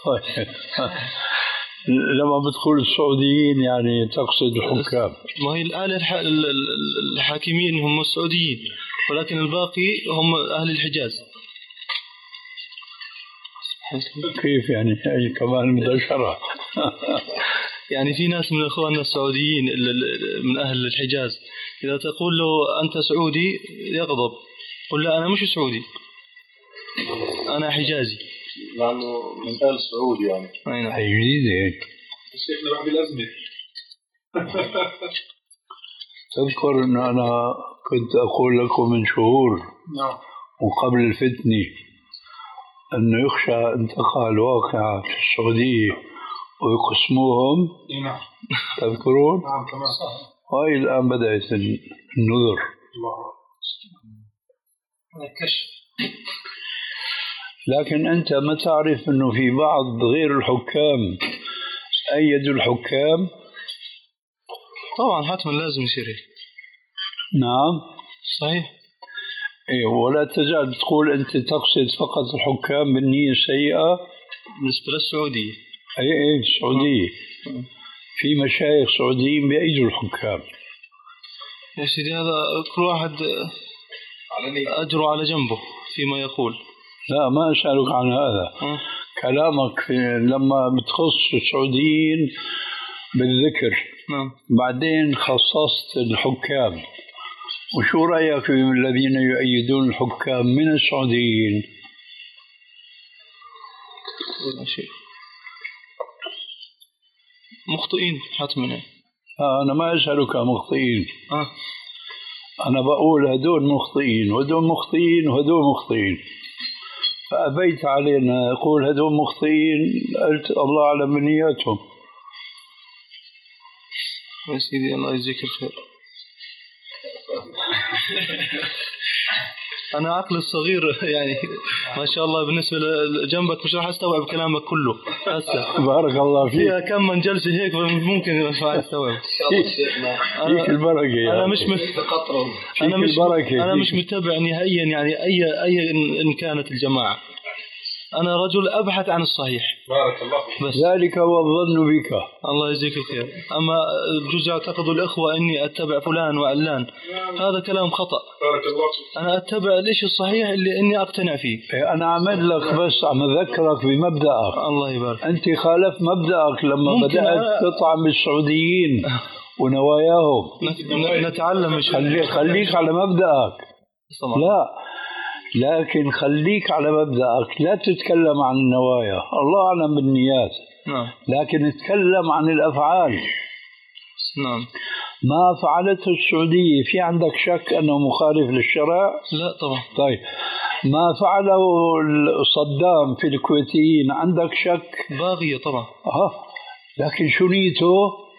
لما بتقول السعوديين يعني تقصد الحكام. ما هي الآلة الحاكمين هم السعوديين، ولكن الباقي هم أهل الحجاز. كيف يعني؟ أي كمان مدشرة. يعني في ناس من إخواننا السعوديين من أهل الحجاز إذا تقول له أنت سعودي يغضب، قل لا أنا مش سعودي أنا حجازي، لأنه من أهل السعود يعني. أين هي جديدة الشيخنا بعد الأزمة. تذكر أن أنا كنت أقول لكم من شهور نعم وقبل الفتنة أنه يخشى أن تقع الواقعة في السعودية ويقسموهم. نعم تذكرون؟ نعم تمام. وهي الآن بدأت النذر. الله كشف. لكن أنت ما تعرف أنه في بعض غير الحكام أيدوا الحكام؟ طبعا حتما لازم يصير. نعم صحيح. إيه، ولا تزال تقول أنت تقصد فقط الحكام بالنية السيئة بالنسبة للسعودية. أي إيه السعودية في مشايخ سعوديين بأيدوا الحكام. يا سيدي هذا كل واحد أجره على جنبه فيما يقول. لا ما أسألك عن هذا. أه؟ كلامك في لما بتخص السعوديين بالذكر. نعم. بعدين خصصت الحكام، وشو رأيك في الذين يؤيدون الحكام من السعوديين؟ مخطئين حتما. آه أنا ما أسألك مخطئين. أه؟ أنا بقول هدول مخطئين وهدول مخطئين وهدول مخطئين، فأبيت علينا أقول هدول مخطئين، قلت الله أعلم بنياتهم. يا سيدي الله يجزيك الخير. أنا عقلي الصغير يعني ما شاء الله بالنسبة لجنبك مش راح أستوعب كلامك كله هسه. بارك الله فيك. فيها كم من جلسة هيك ممكن مش راح أستوعب. فيك البركة. أنا مش مت... أنا مش البركة. أنا مش متابع نهائيا يعني أي أي إن كانت الجماعة. أنا رجل أبحث عن الصحيح. بارك الله بس ذلك هو الظن بك. الله يجزيك الخير. أما بجوز يعتقد الأخوة إني أتبع فلان وعلان، هذا كلام خطأ. بارك الله. أنا أتبع الإشي الصحيح اللي إني أقتنع فيه. أنا عمل لك بس عم أذكرك بمبدأك. الله يبارك. أنت خالف مبدأك لما بدأت أنا... تطعن بالسعوديين ونواياهم. نتعلم. مش خلي... خليك على مبدأك. طبعا. لا لكن خليك على مبدأك، لا تتكلم عن النوايا، الله أعلم بالنيات. نعم. لكن اتكلم عن الأفعال. نعم. ما فعلته السعودية في عندك شك أنه مخالف للشرع؟ لا طبعا. طيب ما فعله صدام في الكويتيين عندك شك؟ باغية طبعا. أه. لكن شو نيته؟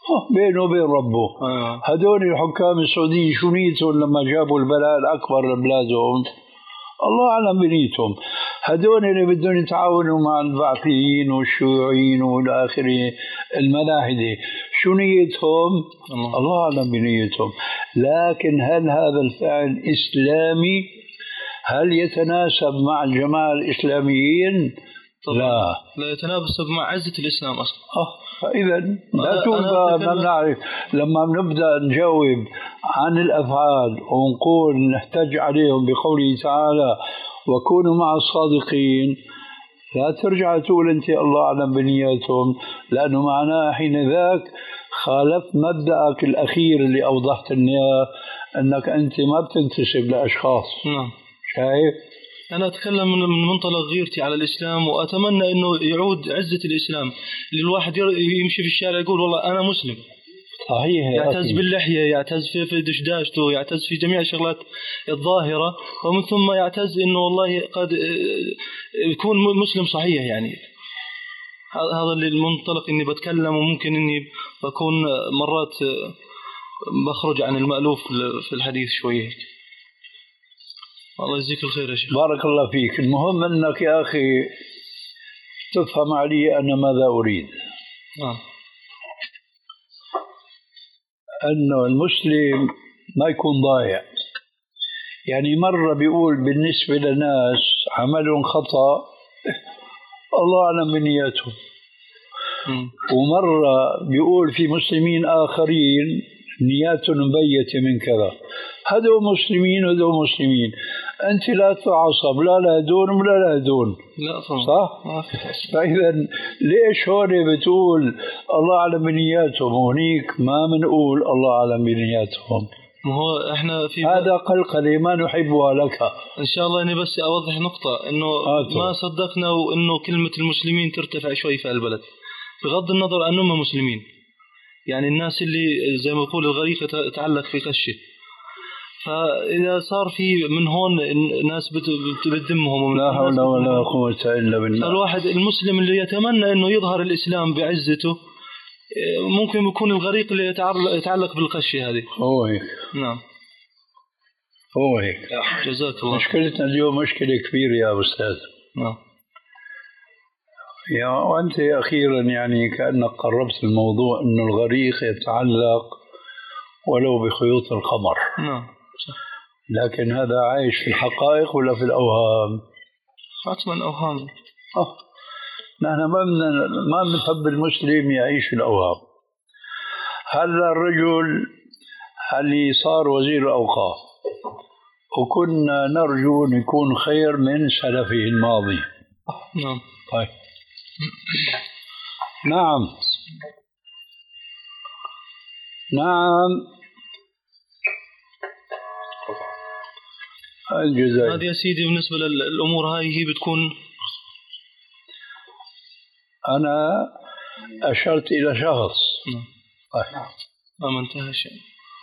بينه وبين ربه. آه. هدول الحكام السعوديين شو نيتهم لما جابوا البلاء الأكبر لبلادهم؟ الله أعلم بنيتهم. هدول اللي بدهم يتعاونوا مع البعثيين والشيوعيين والآخرين الملاحدة شو نيتهم؟ الله, الله أعلم بنيتهم. لكن هل هذا الفعل إسلامي؟ هل يتناسب مع الجماعة الإسلاميين؟ لا لا يتناسب مع عزة الإسلام أصلا. آه. فإذا لا تقول ما نعرف. لما نبدأ نجاوب عن الأفعال ونقول نحتج عليهم بقوله تعالى وكونوا مع الصادقين، لا ترجع تقول أنت الله أعلم بنياتهم، لأنه معناه حين ذاك خالف مبدأك الأخير اللي أوضحت لنا أنك أنت ما بتنتسب لأشخاص. نعم. شايف؟ أنا أتكلم من منطلق غيرتي على الإسلام، وأتمنى أنه يعود عزة الإسلام للواحد يمشي في الشارع يقول والله أنا مسلم. صحيح. يعتز باللحية، يعتز في دشداشته، يعتز في جميع الشغلات الظاهرة، ومن ثم يعتز أنه والله قد يكون مسلم صحيح. يعني هذا اللي المنطلق إني بتكلم، وممكن إني بكون مرات بخرج عن المألوف في الحديث شوية. الله يجزيك الخير يا شيخ. بارك الله فيك. المهم أنك يا أخي تفهم علي أنا ماذا أريد. نعم. أنه المسلم ما يكون ضايع. يعني مرة بيقول بالنسبة لناس عملهم خطأ الله أعلم بنياتهم، ومرة بيقول في مسلمين آخرين نياتهم مبيتة من كذا. هذول مسلمين وهذول مسلمين، أنت لا تعصب لا لهدون ولا لهدون. لا طبعا. صح؟ فإذا ليش هون بتقول الله أعلم بنياتهم وهنيك ما منقول الله أعلم بنياتهم؟ ما هو إحنا في هذا قلقلة ما نحبها لك. إن شاء الله إني بس أوضح نقطة إنه آتو. ما صدقنا وإنه كلمة المسلمين ترتفع شوي في البلد بغض النظر أنهم مسلمين. يعني الناس اللي زي ما يقول الغريق يتعلق في قشه، فإذا صار في من هون ناس بتذمهم لا حول ولا قوة إلا بالله. الواحد المسلم اللي يتمنى إنه يظهر الإسلام بعزته ممكن يكون الغريق اللي يتعلق بالقشة هذه. هو هيك. نعم هو هيك. جزاك الله. مشكلتنا اليوم مشكلة كبيرة يا أستاذ. نعم. يا وأنت أخيرا يعني كأنك قربت الموضوع إنه الغريق يتعلق ولو بخيوط القمر. نعم. لكن هذا عايش في الحقائق ولا في الأوهام؟ حتما أوهام. أه. نحن ما ما بنحب المسلم يعيش في الأوهام. هذا الرجل اللي صار وزير الأوقاف وكنا نرجو أن يكون خير من سلفه الماضي. نعم. طيب. نعم نعم الجزائر. هذه يا سيدي بالنسبة للأمور هاي هي بتكون. أنا أشرت إلى شخص. نعم. طيب. ما انتهى شيء.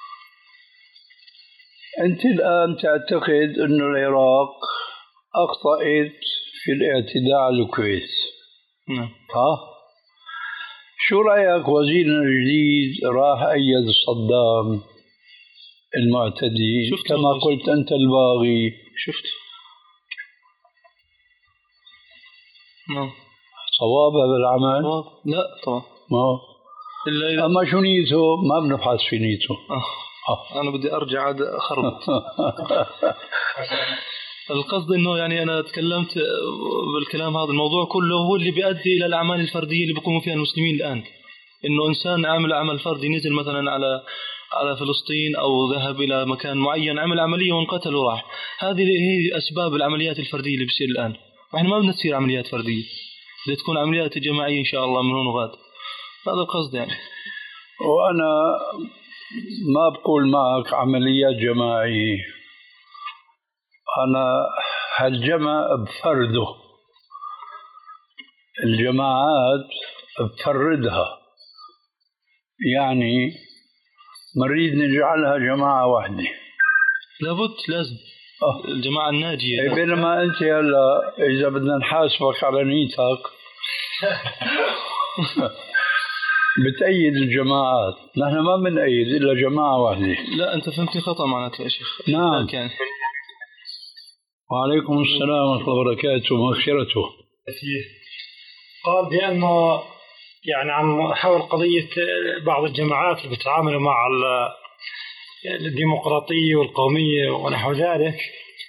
أنت الآن تعتقد أن العراق أخطأت في الاعتداء على الكويت. نعم. ها؟ شو رأيك وزيرنا الجديد راح أيد صدام المعتدي كما وزير. قلت أنت الباغي. شفت. نعم. صواب هذا العمل؟ صواب. لا طبعا. ما إلا إذا أما شو نيته ما بنبحث في نيته. آه. آه. أنا بدي أرجع أخربط. القصد إنه يعني أنا تكلمت بالكلام هذا الموضوع كله هو اللي بيؤدي إلى الأعمال الفردية اللي بيقوموا فيها المسلمين الآن. إنه إنسان عمل عمل فردي نزل مثلا على على فلسطين أو ذهب إلى مكان معين عمل عملية وانقتل وراح. هذه هي أسباب العمليات الفردية اللي بتصير الآن. وإحنا ما بدنا تصير عمليات فردية، بدها تكون عمليات جماعية إن شاء الله من هون وغاد. هذا القصد يعني. وأنا ما بقول معك عمليات جماعية، أنا هالجمع بفرده، الجماعات بفردها، يعني مريد نجعلها جماعة واحدة. لابد لازم أه. الجماعة الناجية. بينما أنت هلا إذا بدنا نحاسبك على نيتك بتأيد الجماعات، نحن ما بنأيد إلا جماعة واحدة. لا أنت فهمتني خطأ معناته يا شيخ. نعم. كان. وعليكم السلام ورحمة الله وبركاته ومغفرته. قال بأنه يعني عن حول قضية بعض الجماعات اللي بتعاملوا مع الديمقراطية والقومية ونحو ذلك،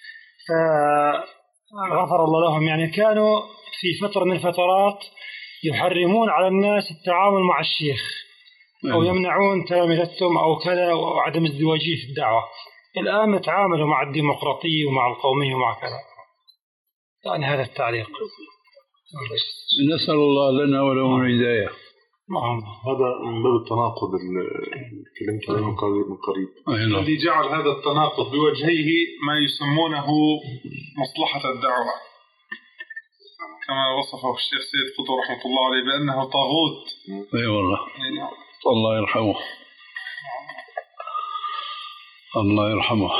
فغفر الله لهم، يعني كانوا في فترة من الفترات يحرمون على الناس التعامل مع الشيخ أو يمنعون تلامذتهم أو كذا وعدم ازدواجية في الدعوة. الآن نتعاملوا مع الديمقراطية ومع القومية ومع كذا. يعني هذا التعليق. نسأل الله لنا ولهم الهداية. نعم. هذا من باب التناقض اللي كلمت عليه من قريب، الذي جعل هذا التناقض بوجهيه ما يسمونه مصلحة الدعوة، كما وصفه الشيخ سيد قطب رحمة الله عليه بأنه طاغوت. اي والله. الله يرحمه. الله يرحمه.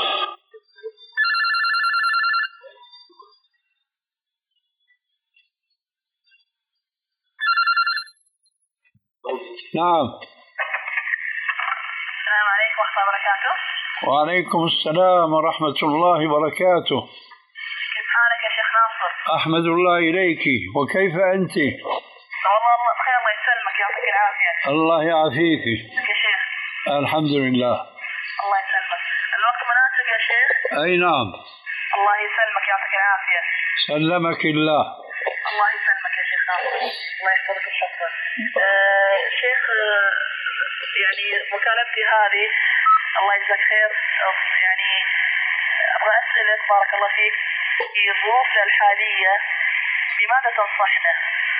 نعم. السلام عليكم ورحمة الله وبركاته. وعليكم السلام ورحمة الله وبركاته. كيف حالك يا شيخ ناصر؟ أحمد الله إليك، وكيف أنت؟ والله الله بخير، الله يسلمك، يعطيك العافية. الله يعافيك يا شيخ. الحمد لله. الله يسلمك. الوقت مناسب يا شيخ؟ أي نعم. الله يسلمك، يعطيك العافية. سلمك الله. الله يسلمك يا شيخ ناصر، الله يحفظك الحفظ. آه شيخ، آه يعني مكالمتي هذه الله يجزاك خير، يعني أبغى أسألك بارك الله فيك في ظروفنا الحالية بماذا تنصحنا؟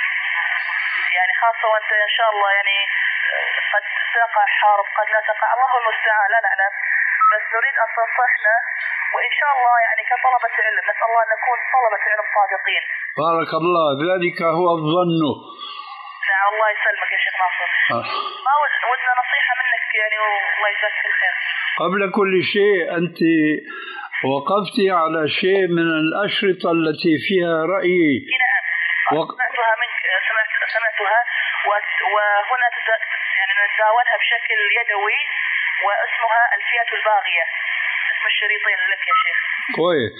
يعني خاصة وأنت إن شاء الله يعني قد تقع حرب قد لا تقع، الله المستعان لا نعلم، بس نريد أن تنصحنا، وإن شاء الله يعني كطلبة علم نسأل الله أن نكون طلبة علم صادقين. بارك الله، ذلك هو الظن. نعم الله يسلمك يا شيخ ناصر. آه. ما ودنا نصيحة منك يعني، والله يجزاك الخير. قبل كل شيء أنت وقفت على شيء من الأشرطة التي فيها رأيي. نعم وق... سمعتها منك، سمعت سمعتها وهنا يعني نتداولها بشكل يدوي، واسمها الفئة الباغية، اسم الشريطين لك يا شيخ. كويس.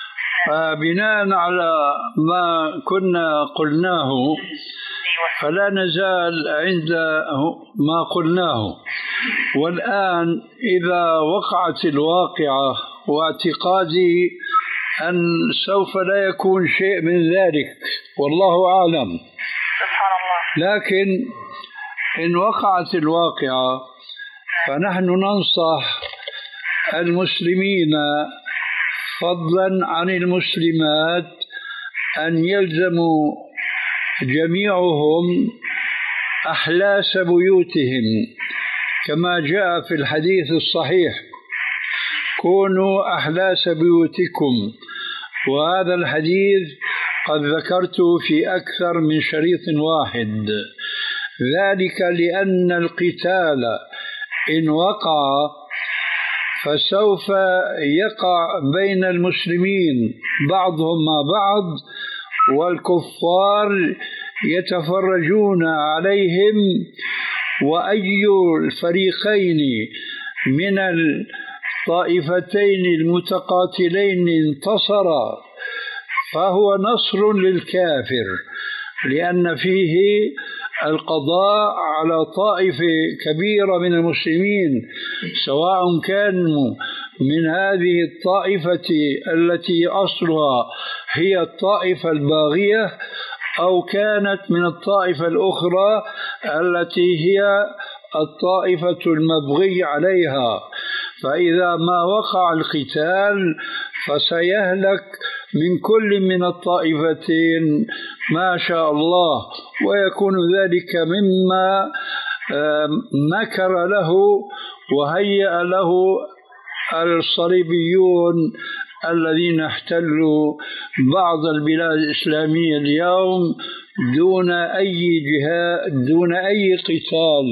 فبناء على ما كنا قلناه فلا نزال عند ما قلناه، والآن إذا وقعت الواقعة واعتقادي أن سوف لا يكون شيء من ذلك والله أعلم، سبحان الله، لكن إن وقعت الواقعة فنحن ننصح المسلمين فضلا عن المسلمات أن يلزموا جميعهم أحلاس بيوتهم كما جاء في الحديث الصحيح: كونوا أحلاس بيوتكم. وهذا الحديث قد ذكرته في أكثر من شريط واحد، ذلك لأن القتال إن وقع فسوف يقع بين المسلمين بعضهم مع بعض، والكفار يتفرجون عليهم، وأي الفريقين من الطائفتين المتقاتلين انتصر فهو نصر للكافر، لأن فيه القضاء على طائفة كبيرة من المسلمين، سواء كانوا من هذه الطائفة التي أصلها هي الطائفة الباغية أو كانت من الطائفة الأخرى التي هي الطائفة المبغي عليها. فإذا ما وقع القتال فسيهلك من كل من الطائفتين ما شاء الله، ويكون ذلك مما مكر له وهيأ له الصليبيون الذين احتلوا بعض البلاد الإسلامية اليوم دون أي جهاد، دون أي قتال.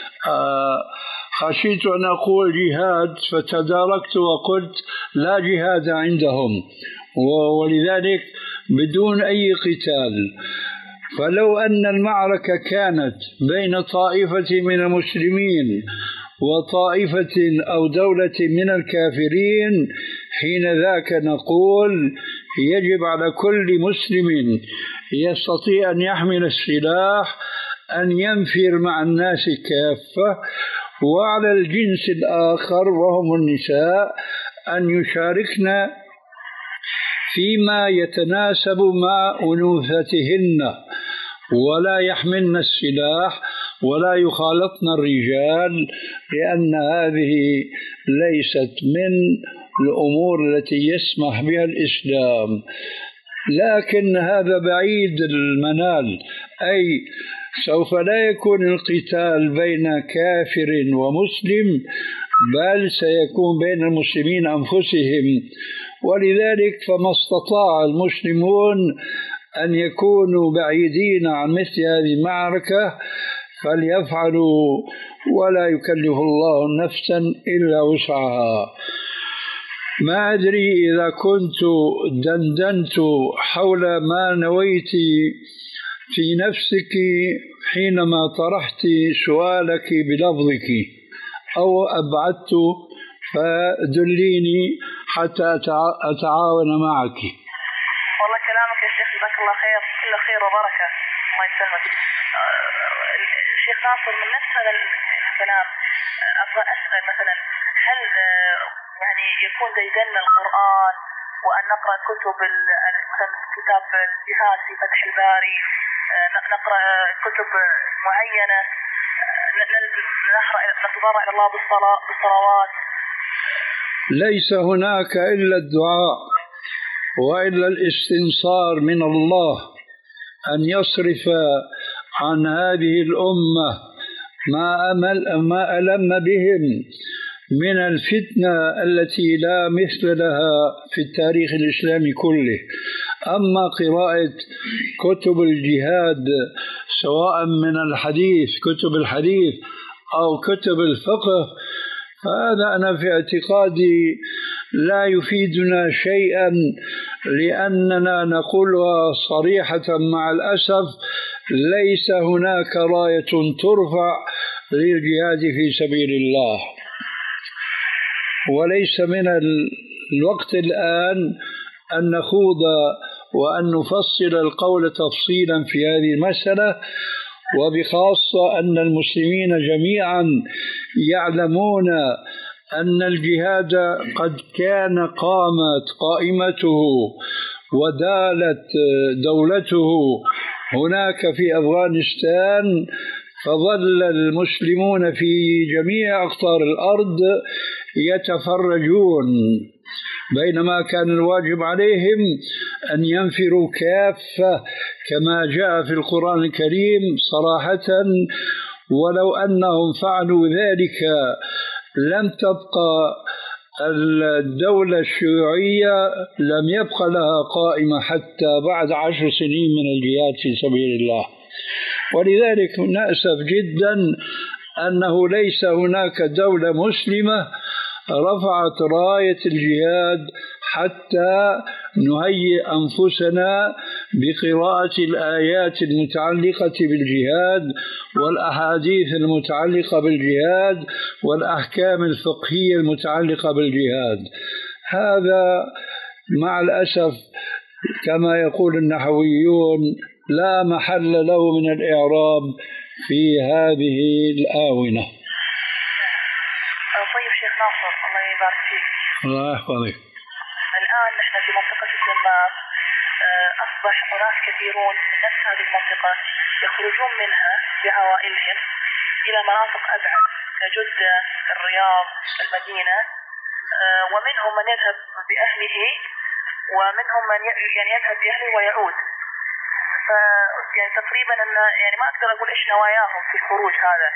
خشيت أن أقول جهاد فتداركت وقلت لا جهاد عندهم، ولذلك بدون أي قتال. فلو أن المعركة كانت بين طائفة من المسلمين وطائفة أو دولة من الكافرين حين ذاك نقول يجب على كل مسلم يستطيع أن يحمل السلاح أن ينفر مع الناس كافة، وعلى الجنس الآخر وهم النساء أن يشاركن فيما يتناسب مع أنوثتهن ولا يحملن السلاح ولا يخالطن الرجال، لأن هذه ليست من الأمور التي يسمح بها الإسلام. لكن هذا بعيد المنال، أي سوف لا يكون القتال بين كافر ومسلم، بل سيكون بين المسلمين أنفسهم. ولذلك فما استطاع المسلمون أن يكونوا بعيدين عن مثل هذه المعركة فليفعلوا، ولا يكلف الله نفسا إلا وسعها. ما أدري إذا كنت دندنت حول ما نويت في نفسك حينما طرحت سؤالك بلفظك أو أبعدت، فدليني حتى أتعاون معك. والله كلامك يا شيخ جزاك الله خير، كل خير وبركة، الله يسلمك. الشيخ ناصر من نفس هذا الكلام أبغى أسأل مثلا، هل يعني يكون زيدنا القرآن وأن نقرأ كتب كتاب الجهاد في فتح الباري، نقرأ كتب معينة، نتضرع إلى الله بالصلوات؟ ليس هناك إلا الدعاء وإلا الاستنصار من الله أن يصرف عن هذه الأمة ما أمل ما ألم بهم من الفتنة التي لا مثل لها في التاريخ الإسلامي كله. أما قراءة كتب الجهاد سواء من الحديث كتب الحديث أو كتب الفقه، فهذا أنا في اعتقادي لا يفيدنا شيئا، لأننا نقولها صريحة مع الأسف ليس هناك راية ترفع للجهاد في سبيل الله. وليس من الوقت الآن أن نخوض وأن نفصل القول تفصيلا في هذه المسألة، وبخاصة أن المسلمين جميعا يعلمون أن الجهاد قد كان قامت قائمته ودالت دولته هناك في أفغانستان، فظل المسلمون في جميع أقطار الأرض يتفرجون، بينما كان الواجب عليهم أن ينفروا كافة كما جاء في القرآن الكريم صراحة. ولو أنهم فعلوا ذلك لم تبقى الدولة الشيوعية لم يبقى لها قائمة حتى بعد عشر سنين من الجهاد في سبيل الله. ولذلك نأسف جدا أنه ليس هناك دولة مسلمة رفعت راية الجهاد حتى نهيئ أنفسنا بقراءة الآيات المتعلقة بالجهاد والأحاديث المتعلقة بالجهاد والأحكام الفقهية المتعلقة بالجهاد. هذا مع الأسف كما يقول النحويون لا محل له من الإعراب في هذه الآونة. طيب شيخ ناصر الله يبارك فيك. الله يحفظك. الآن نحن في منطقة الدمام، أصبح أناس كثيرون من نفس هذه المنطقة يخرجون منها بعوائلهم إلى مناطق أبعد كجدة، الرياض، المدينة، ومنهم من يذهب بأهله ومنهم من يعني يذهب بأهله ويعود. ف يعني تقريبا أن يعني ما أقدر أقول إيش نواياهم في الخروج هذا.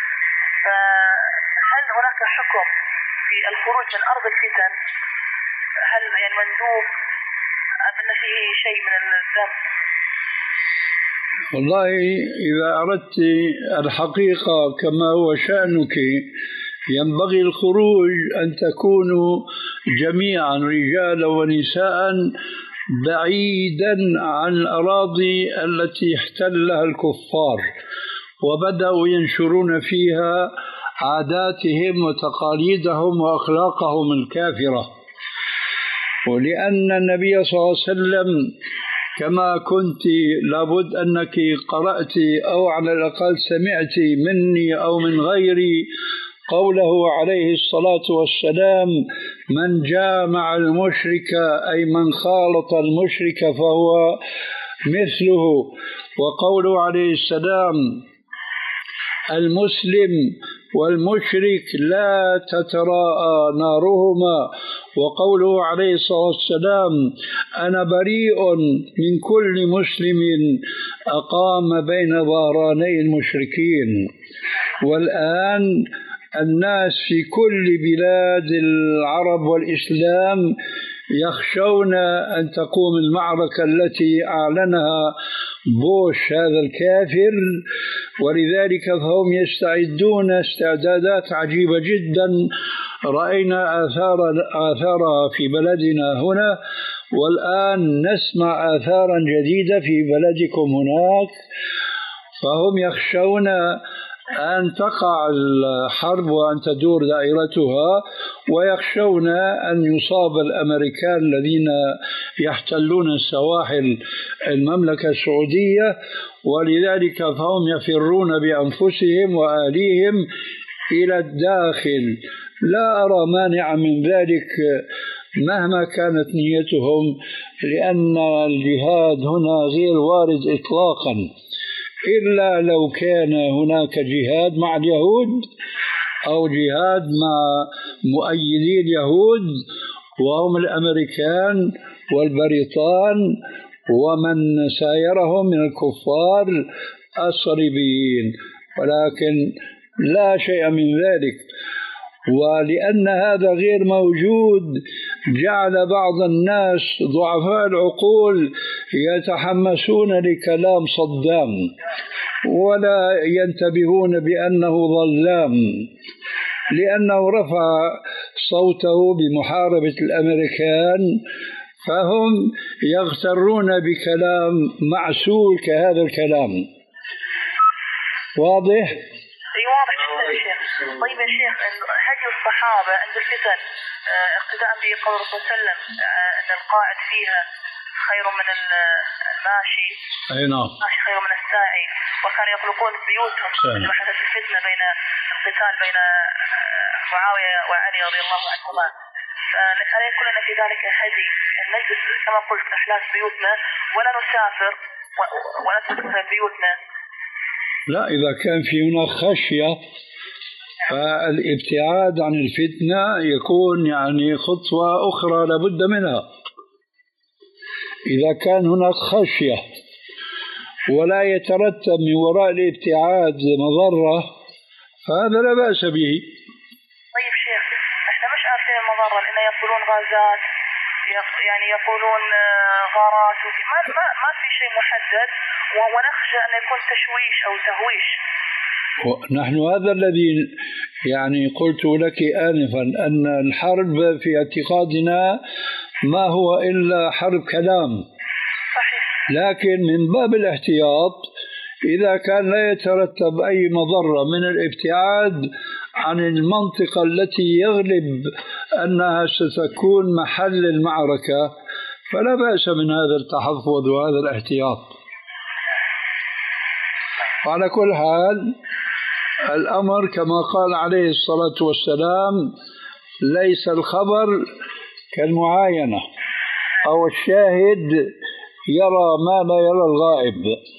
فهل هناك حكم في الخروج من أرض الفتن؟ هل يعني مندوب أن فيه شيء من الذنب؟ والله إذا أردت الحقيقة كما هو شأنك ينبغي الخروج أن تكونوا جميعا رجالا ونساء بعيدا عن الأراضي التي احتلها الكفار، وبدأوا ينشرون فيها عاداتهم وتقاليدهم وأخلاقهم الكافرة. ولأن النبي صلى الله عليه وسلم كما كنت لابد أنك قرأت أو على الأقل سمعت مني أو من غيري قوله عليه الصلاة والسلام: من جامع المشرك أي من خالط المشرك فهو مثله. وقوله عليه السلام: المسلم والمشرك لا تتراءى نارهما. وقوله عليه الصلاة والسلام: أنا بريء من كل مسلم أقام بين ظهراني المشركين. والآن الناس في كل بلاد العرب والإسلام يخشون أن تقوم المعركة التي أعلنها بوش هذا الكافر، ولذلك فهم يستعدون استعدادات عجيبة جدا رأينا آثار آثارها في بلدنا هنا، والآن نسمع آثارا جديدة في بلدكم هناك. فهم يخشون أن تقع الحرب وأن تدور دائرتها، ويخشون أن يصاب الأمريكان الذين يحتلون سواحل المملكة السعودية، ولذلك فهم يفرون بأنفسهم وآليهم إلى الداخل. لا أرى مانع من ذلك مهما كانت نيتهم، لأن الجهاد هنا غير وارد إطلاقا، إلا لو كان هناك جهاد مع اليهود أو جهاد مع مؤيدي اليهود وهم الأمريكان والبريطان ومن سايرهم من الكفار الصليبيين، ولكن لا شيء من ذلك. ولأن هذا غير موجود جعل بعض الناس ضعفاء العقول يتحمسون لكلام صدام ولا ينتبهون بأنه ظلام، لأنه رفع صوته بمحاربة الأمريكان، فهم يغترون بكلام معسول كهذا الكلام. واضح؟ واضح جدا يا شيخ. طيب يا شيخ، هدي الصحابة عند الفتن اقتداء بقول الرسول صلى الله عليه وسلم أن القاعد فيها خير من الماشي. أي نعم. الماشي خير من الساعي، وكانوا يطلقون بيوتهم لما حدث الفتنة بين القتال بين معاوية وعلي رضي الله عنهما. فألا يكون لنا في ذلك هدي أن نجلس كما قلت أحلاس بيوتنا ولا نسافر ولا نسافر بيوتنا؟ لا، إذا كان في هناك خشية فالابتعاد عن الفتنة يكون يعني خطوة أخرى لابد منها. إذا كان هناك خشية ولا يترتب من وراء الابتعاد مضرة فهذا لا بأس به. طيب شيخ، احنا مش عارفين المضرة، لأن يقولون غازات، يعني يقولون غارات، ما ما ما في شيء محدد، ونخشى أن يكون تشويش أو تهويش. نحن هذا الذي يعني قلت لك آنفا، أن الحرب في اعتقادنا ما هو إلا حرب كلام. صحيح. لكن من باب الاحتياط إذا كان لا يترتب أي مضرة من الابتعاد عن المنطقة التي يغلب أنها ستكون محل المعركة فلا بأس من هذا التحفظ وهذا الاحتياط. وعلى كل حال الأمر كما قال عليه الصلاة والسلام: ليس الخبر كالمعاينة، أو الشاهد يرى ما لا يرى الغائب.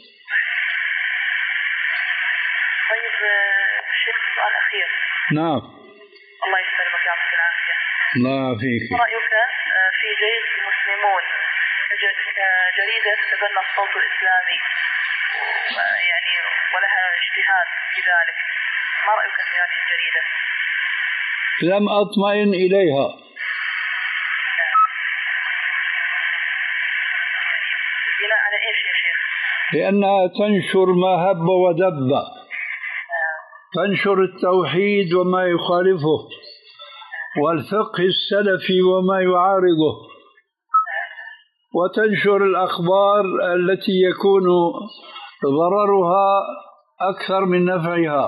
طيب شيخ، سؤال أخير. نعم. الله يسلمك ويعطيك العافية. الله يعافيك. رأيك في جيش المسلمون كجريدة تتبنى الصوت الإسلامي يعني ولها اجتهاد في ذلك، ما رأيك في هذه الجريدة؟ لم أطمئن إليها. بناء على إيش يا شيخ؟ لأنها تنشر ما هب ودب، تنشر التوحيد وما يخالفه، والفقه السلفي وما يعارضه، وتنشر الأخبار التي يكون ضررها أكثر من نفعها.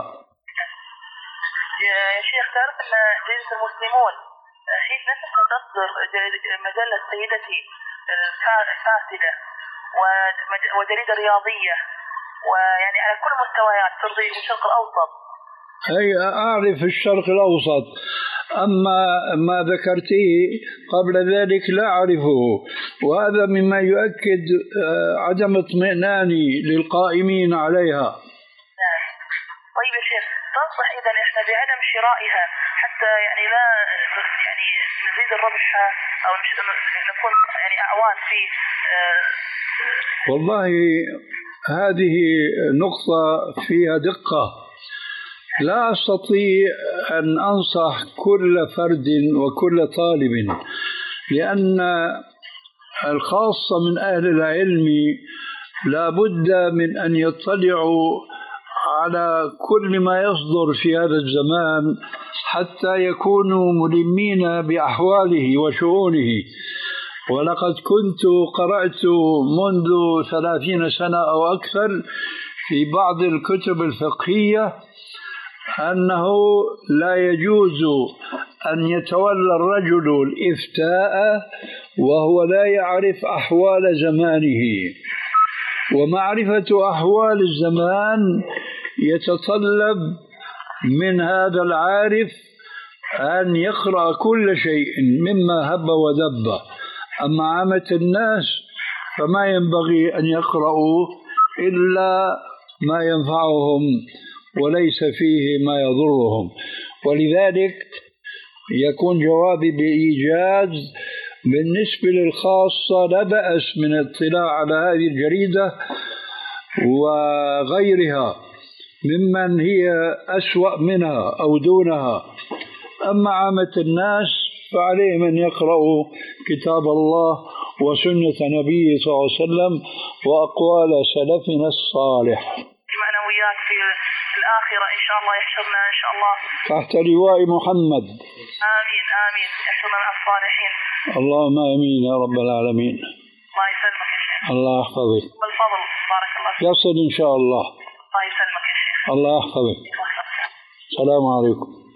يا شيخ تعرف أن جريدة المسلمون حين نفسها تصدر مجلة سيدتي الفاسدة وجريدة رياضية ويعني على كل مستويات ترضي الشرق الأوسط. أي أعرف الشرق الأوسط، أما ما ذكرتيه قبل ذلك لا أعرفه، وهذا مما يؤكد عدم اطمئناني للقائمين عليها. طيب يا شيخ تنصح إذا إحنا بعدم شرائها حتى يعني لا يعني نزيد الربح أو نكون يعني أعوان في والله هذه نقطة فيها دقة. لا أستطيع أن أنصح كل فرد وكل طالب، لأن الخاصة من أهل العلم لا بد من أن يطلعوا على كل ما يصدر في هذا الزمان حتى يكونوا ملمين بأحواله وشؤونه. ولقد كنت قرأت منذ ثلاثين سنة أو أكثر في بعض الكتب الفقهية أنه لا يجوز أن يتولى الرجل الإفتاء وهو لا يعرف أحوال زمانه، ومعرفة أحوال الزمان يتطلب من هذا العارف أن يقرأ كل شيء مما هب ودب. أما عامة الناس فما ينبغي أن يقرأوا إلا ما ينفعهم وليس فيه ما يضرهم. ولذلك يكون جوابي بإيجاز بالنسبة للخاصة لا بأس من الاطلاع على هذه الجريدة وغيرها ممن هي أسوأ منها أو دونها. أما عامة الناس فعليهم أن يقرأوا كتاب الله وسنة نبيه صلى الله عليه وسلم وأقوال سلفنا الصالح. معنا وياك في الآخرة إن شاء الله يحشرنا إن شاء الله تحت لواء محمد. آمين آمين، يحشرنا مع الصالحين. اللهم آمين يا رب العالمين. الله يسلمك يا شيخ. الله يحفظك. بالفضل بارك الله فيك. يصل إن شاء الله. الله يسلمك يا شيخ. الله يحفظك. السلام عليكم.